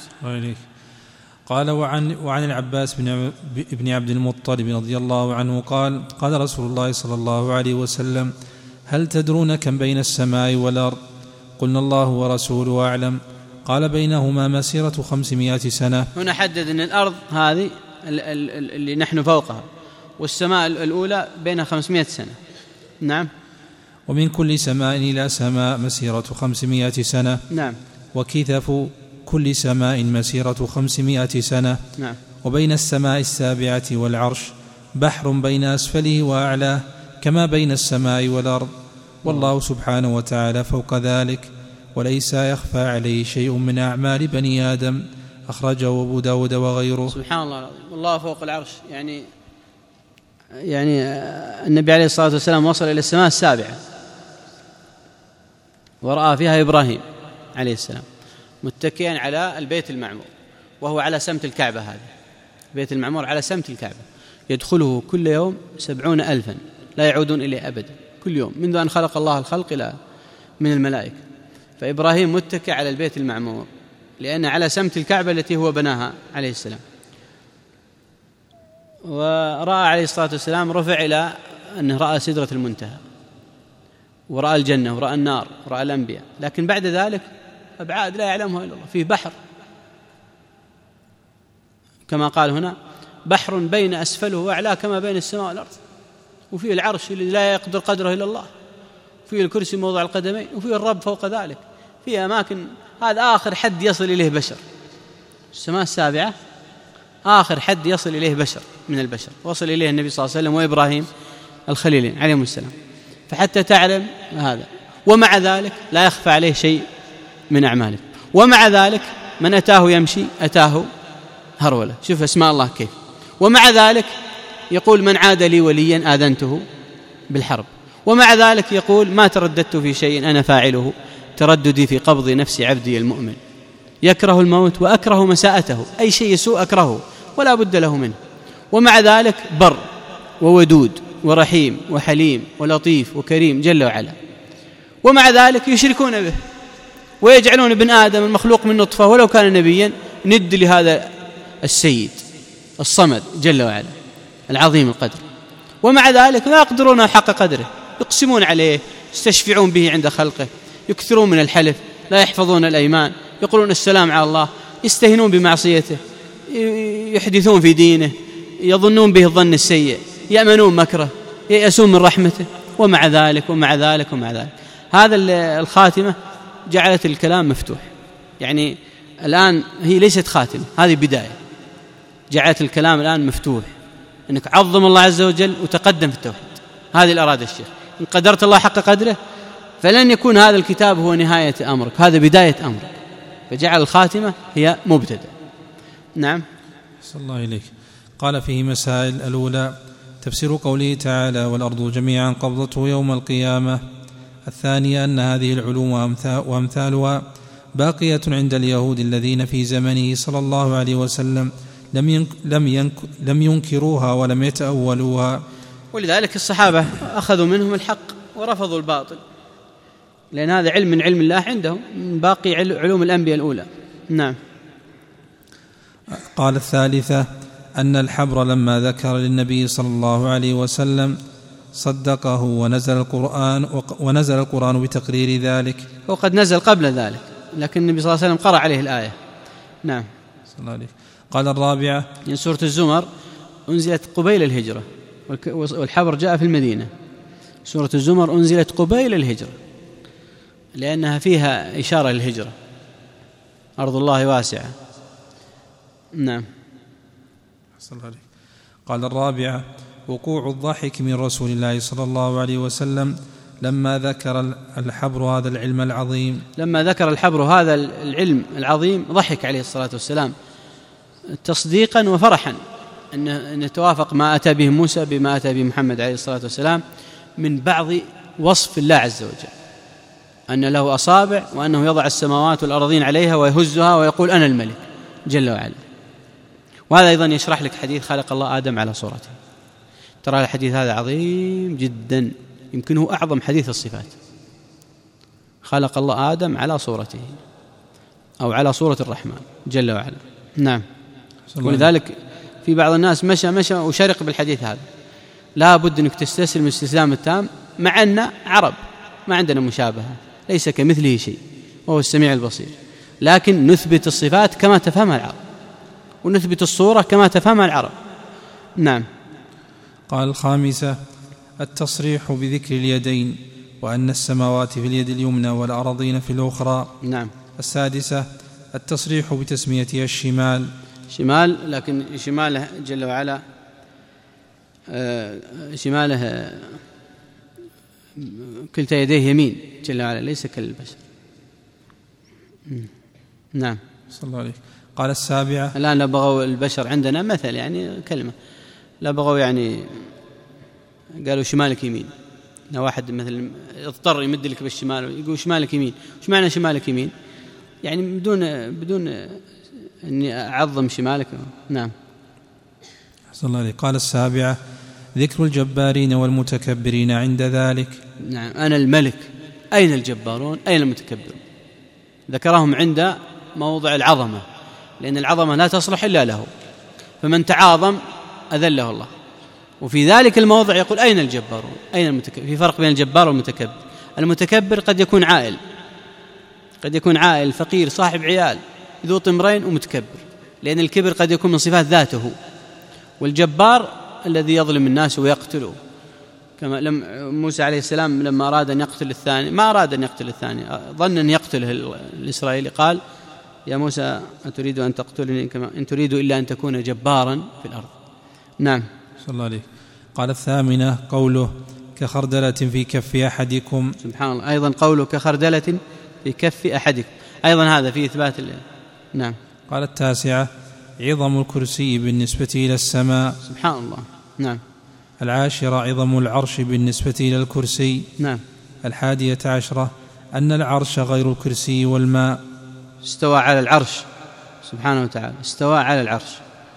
قال وعن, وعن العباس بن, بن عبد المطلب رضي الله عنه قال قال رسول الله صلى الله عليه وسلم هل تدرون كم بين السماء والأرض؟ قلنا الله ورسوله أعلم. قال بينهما مسيرة خمسمائة سنة. هنا حدد أن الأرض هذه اللي نحن فوقها والسماء الأولى بينها خمسمائة سنة. نعم. ومن كل سماء إلى سماء مسيرة خمسمائة سنة. نعم. وكثف كل سماء مسيرة خمسمائة سنة. نعم. وبين السماء السابعة والعرش بحر بين أسفله وأعلاه كما بين السماء والأرض، والله سبحانه وتعالى فوق ذلك وليس يخفى عليه شيء من أعمال بني آدم. أخرجه أبو داود وغيره. سبحان الله العظيم، والله فوق العرش. يعني يعني النبي عليه الصلاة والسلام وصل إلى السماء السابعة ورأى فيها إبراهيم عليه السلام متكئا على البيت المعمور، وهو على سمت الكعبة. هذا البيت المعمور على سمت الكعبة، يدخله كل يوم سبعون ألفا لا يعودون إليه أبدا، كل يوم منذ أن خلق الله الخلق إلى من الملائكة. فإبراهيم متكئ على البيت المعمور لأن على سمت الكعبة التي هو بناها عليه السلام. ورأى عليه الصلاة والسلام رفع إلى أنه رأى سدرة المنتهى ورأى الجنة ورأى النار ورأى الأنبياء، لكن بعد ذلك أبعاد لا يعلمها إلا الله. فيه بحر كما قال هنا بحر بين أسفله وأعلاه كما بين السماء والأرض، وفيه العرش الذي لا يقدر قدره إلا الله، فيه الكرسي موضع القدمين، وفيه الرب فوق ذلك، فيه أماكن. هذا آخر حد يصل إليه بشر. السماء السابعة آخر حد يصل إليه بشر من البشر، وصل إليه النبي صلى الله عليه وسلم وإبراهيم الخليلين عليهم السلام. فحتى تعلم هذا، ومع ذلك لا يخفى عليه شيء من أعماله، ومع ذلك من أتاه يمشي أتاه هرولة. شوف أسماء الله كيف. ومع ذلك يقول من عاد لي وليا آذنته بالحرب، ومع ذلك يقول ما ترددت في شيء أنا فاعله ترددي في قبض نفس عبدي المؤمن، يكره الموت وأكره مساءته، أي شيء يسوء أكرهه ولا بد له منه. ومع ذلك بر وودود ورحيم وحليم ولطيف وكريم جل وعلا، ومع ذلك يشركون به ويجعلون ابن آدم المخلوق من نطفة ولو كان نبيا ند لهذا السيد الصمد جل وعلا العظيم القدر، ومع ذلك لا يقدرون حق قدره، يقسمون عليه، يستشفعون به عند خلقه، يكثرون من الحلف، لا يحفظون الأيمان، يقولون السلام على الله، يستهينون بمعصيته، يحدثون في دينه، يظنون به الظن السيء، يأمنون مكره، ييأسون من رحمته. ومع ذلك ومع ذلك ومع ذلك هذا الخاتمة جعلت الكلام مفتوح. يعني الآن هي ليست خاتمة، هذه بداية، جعلت الكلام الآن مفتوح، أنك عظم الله عز وجل وتقدم في التوحيد. هذه الأرادة الشيخ، إن قدرت الله حق قدره فلن يكون هذا الكتاب هو نهاية أمرك، هذا بداية أمرك، فجعل الخاتمة هي مبتدأ. نعم. صلى الله إليك. قال فيه مسائل. الأولى تفسير قوله تعالى والأرض جميعا قبضته يوم القيامة. الثانية أن هذه العلوم وأمثالها باقية عند اليهود الذين في زمنه صلى الله عليه وسلم لم لم لم ينكروها ولم يتأولوها، ولذلك الصحابة أخذوا منهم الحق ورفضوا الباطل، لأن هذا علم من علم الله عندهم من باقي علوم الأنبياء الأولى. نعم. قال الثالثة أن الحبر لما ذكر للنبي صلى الله عليه وسلم صدقه ونزل القرآن ونزل القرآن بتقرير ذلك، وقد نزل قبل ذلك لكن النبي صلى الله عليه وسلم قرأ عليه الآية. نعم. صلى الله عليه. قال الرابعة من سورة الزمر أنزلت قبيل الهجرة، والحبر جاء في المدينة. سورة الزمر أنزلت قبيل الهجرة لأنها فيها إشارة للهجرة، أرض الله واسعة. نعم. صلى الله عليه. قال الرابعة وقوع الضحك من رسول الله صلى الله عليه وسلم لما ذكر الحبر هذا العلم العظيم لما ذكر الحبر هذا العلم العظيم ضحك عليه الصلاة والسلام تصديقا وفرحا أن توافق ما أتى به موسى بما أتى به محمد عليه الصلاة والسلام من بعض وصف الله عز وجل، أن له أصابع وأنه يضع السماوات والأرضين عليها ويهزها ويقول أنا الملك جل وعلا. وهذا أيضا يشرح لك حديث خلق الله آدم على صورته. ترى الحديث هذا عظيم جدا، يمكن هو أعظم حديث الصفات. خلق الله آدم على صورته أو على صورة الرحمن جل وعلا. نعم. ولذلك في بعض الناس مشى مشى وشرق بالحديث هذا. لا بد أنك تستسلم الاستسلام التام، مع أن عرب ما عندنا مشابهة، ليس كمثله شيء وهو السميع البصير، لكن نثبت الصفات كما تفهمها العرب ونثبت الصورة كما تفهمها العرب. نعم. قال الخامسة التصريح بذكر اليدين وأن السماوات في اليد اليمنى والأراضين في الأخرى. نعم. السادسة التصريح بتسميتها الشمال شمال، لكن شماله جل وعلا شماله كلتا يديه يمين جل وعلا، ليس كالبشر. نعم. صلى الله عليه. قال السابعة الآن لا بغوا البشر عندنا مثل يعني كلمة، لا بغوا يعني قالوا شمالك يمين، واحد مثل اضطر يمد لك بالشمال يقول شمالك يمين، وش معنى شمالك يمين؟ يعني بدون بدون أني أعظم شمالك. نعم. صلى الله عليه. قال السابعة ذكر الجبارين والمتكبرين عند ذلك. نعم. أنا الملك، أين الجبارون أين المتكبرون؟ ذكرهم عند موضع العظمة، لأن العظمة لا تصلح إلا له، فمن تعاظم أذله الله. وفي ذلك الموضع يقول أين الجبارون أين المتكبر. في فرق بين الجبار والمتكبر. المتكبر قد يكون عائل، قد يكون عائل فقير صاحب عيال ذو طمرين ومتكبر، لأن الكبر قد يكون من صفات ذاته. والجبار الذي يظلم الناس ويقتله، كما لم موسى عليه السلام لما أراد أن يقتل الثاني ما أراد أن يقتل الثاني، ظن أن يقتله الإسرائيلي، قال يا موسى أتريد أن تقتلني كما إن تريد إلا أن تكون جبارا في الأرض. نعم. صلى الله عليه. قال الثامنة قوله كخردلة في كف أحدكم. سبحان الله. أيضا قوله كخردلة في كف أحدكم، أيضا هذا فيه إثبات. نعم. قال التاسعة عظم الكرسي بالنسبة إلى السماء. سبحان الله. نعم. العاشرة عظم العرش بالنسبة إلى الكرسي. نعم. الحادية عشرة أن العرش غير الكرسي والماء. استوى على العرش سبحانه وتعالى، استوى على العرش،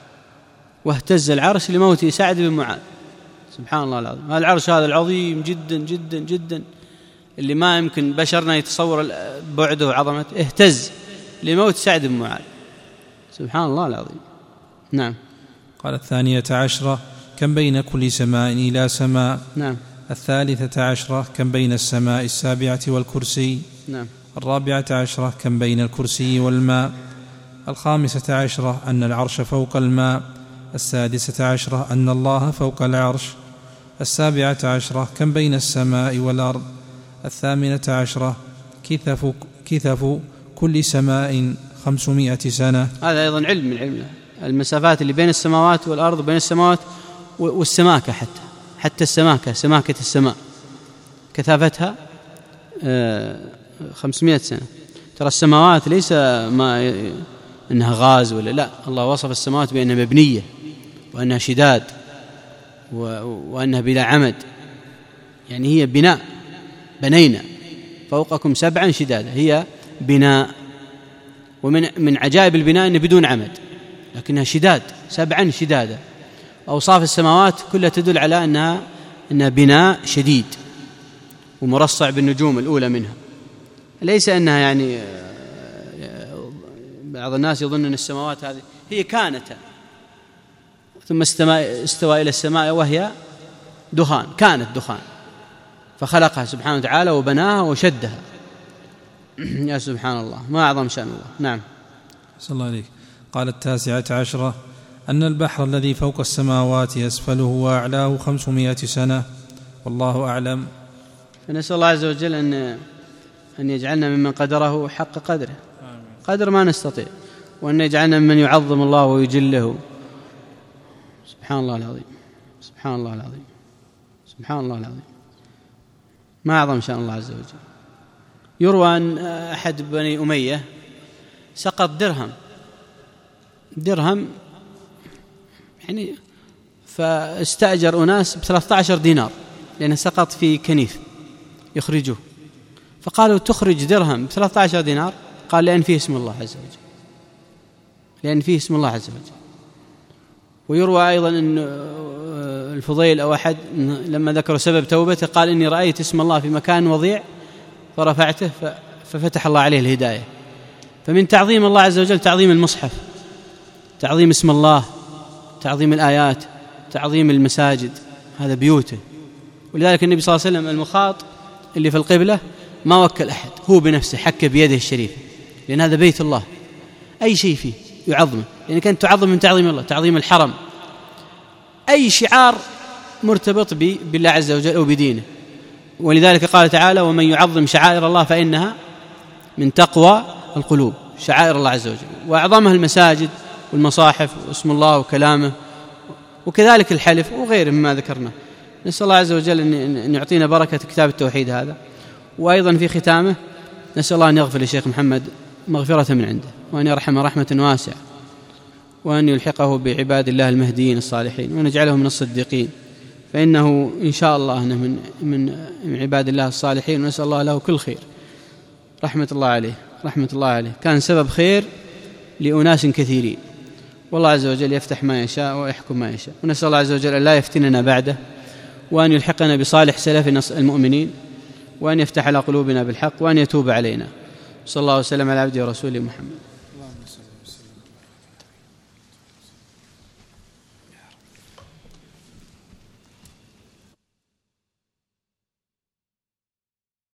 واهتز العرش لموت سعد بن معاذ. سبحان الله العظيم. هذا العرش هذا العظيم جدا جدا جدا اللي ما يمكن بشرنا يتصور بعده وعظمته، اهتز لموت سعد بن معاذ. سبحان الله العظيم. نعم. قال الثانية عشرة كم بين كل سماء إلى سماء. نعم. الثالثة عشرة كم بين السماء السابعة والكرسي. نعم. الرابعة عشرة كم بين الكرسي والماء. الخامسة عشرة أن العرش فوق الماء. السادسة عشرة أن الله فوق العرش. السابعة عشرة كم بين السماء والأرض. الثامنة عشرة كثف, كثف كل سماء خمسمائة سنة. هذا أيضا علم من علم المسافات اللي بين السماوات والأرض، بين السماوات والسماكة، حتى حتى السماكة سماكة السماء كثافتها خمسمائة سنة. ترى السماوات ليس ما إنها غاز ولا لا، الله وصف السماوات بأنها مبنية وأنها شداد وأنها بلا عمد، يعني هي بناء، بنينا فوقكم سبعا شدادا، هي بناء. ومن من عجائب البناء أنه بدون عمد لكنها شداد، سبعا شدادا. أوصاف السماوات كلها تدل على أنها أنها بناء شديد ومرصع بالنجوم الأولى منها، ليس أنها يعني بعض الناس يظن أن السماوات هذه هي كانتا ثم استوى إلى السماء وهي دخان، كانت دخان فخلقها سبحانه وتعالى وبناها وشدها. يا سبحان الله، ما أعظم شأن الله. نعم. صلى الله عليه. قال التاسعة عشرة أن البحر الذي فوق السماوات أسفله وأعلاه خمسمائة سنة، والله أعلم. فنسأل الله عز وجل أن أن يجعلنا ممن قدره حق قدره، قدر ما نستطيع، وأن يجعلنا ممن يعظم الله ويجله. سبحان الله العظيم، سبحان الله العظيم، سبحان الله العظيم. ما أعظم شأن الله عز وجل. يروى أن أحد بني أمية سقط درهم درهم يعني فاستأجر أناس بثلاثة عشر دينار لأنه سقط في كنيف يخرجوه، فقالوا تخرج درهم بثلاثة عشر دينار؟ قال لأن فيه اسم الله عز وجل، لأن فيه اسم الله عز وجل. ويروى أيضا أن الفضيل أو أحد لما ذكروا سبب توبته قال إني رأيت اسم الله في مكان وضيع فرفعته ففتح الله عليه الهداية. فمن تعظيم الله عز وجل تعظيم المصحف، تعظيم اسم الله، تعظيم الآيات، تعظيم المساجد، هذا بيوته. ولذلك النبي صلى الله عليه وسلم المخاط اللي في القبلة ما وكل أحد، هو بنفسه حك بيده الشريفة، لأن هذا بيت الله، أي شيء فيه يعظمه، لأن كانت تعظم من تعظيم الله، تعظيم الحرم، أي شعار مرتبط بالله عز وجل أو بدينه. ولذلك قال تعالى ومن يعظم شعائر الله فإنها من تقوى القلوب، شعائر الله عز وجل، وأعظمها المساجد والمصاحف واسم الله وكلامه، وكذلك الحلف وغيره مما ذكرنا. نسأل الله عز وجل أن يعطينا بركة كتاب التوحيد هذا. وأيضا في ختامه نسأل الله أن يغفر للشيخ محمد مغفرة من عنده، وأن يرحمه رحمة واسعة، وأن يلحقه بعباد الله المهديين الصالحين، وأن يجعله من الصديقين، فإنه إن شاء الله أنه من من عباد الله الصالحين، ونسأل الله له كل خير. رحمة الله عليه رحمة الله عليه كان سبب خير لأناس كثيرين، والله عز وجل يفتح ما يشاء ويحكم ما يشاء. ونسأل الله عز وجل أن لا يفتننا بعده، وأن يلحقنا بصالح سلفنا المؤمنين، وأن يفتح على قلوبنا بالحق، وأن يتوب علينا. صلى الله وسلم على عبده ورسوله محمد.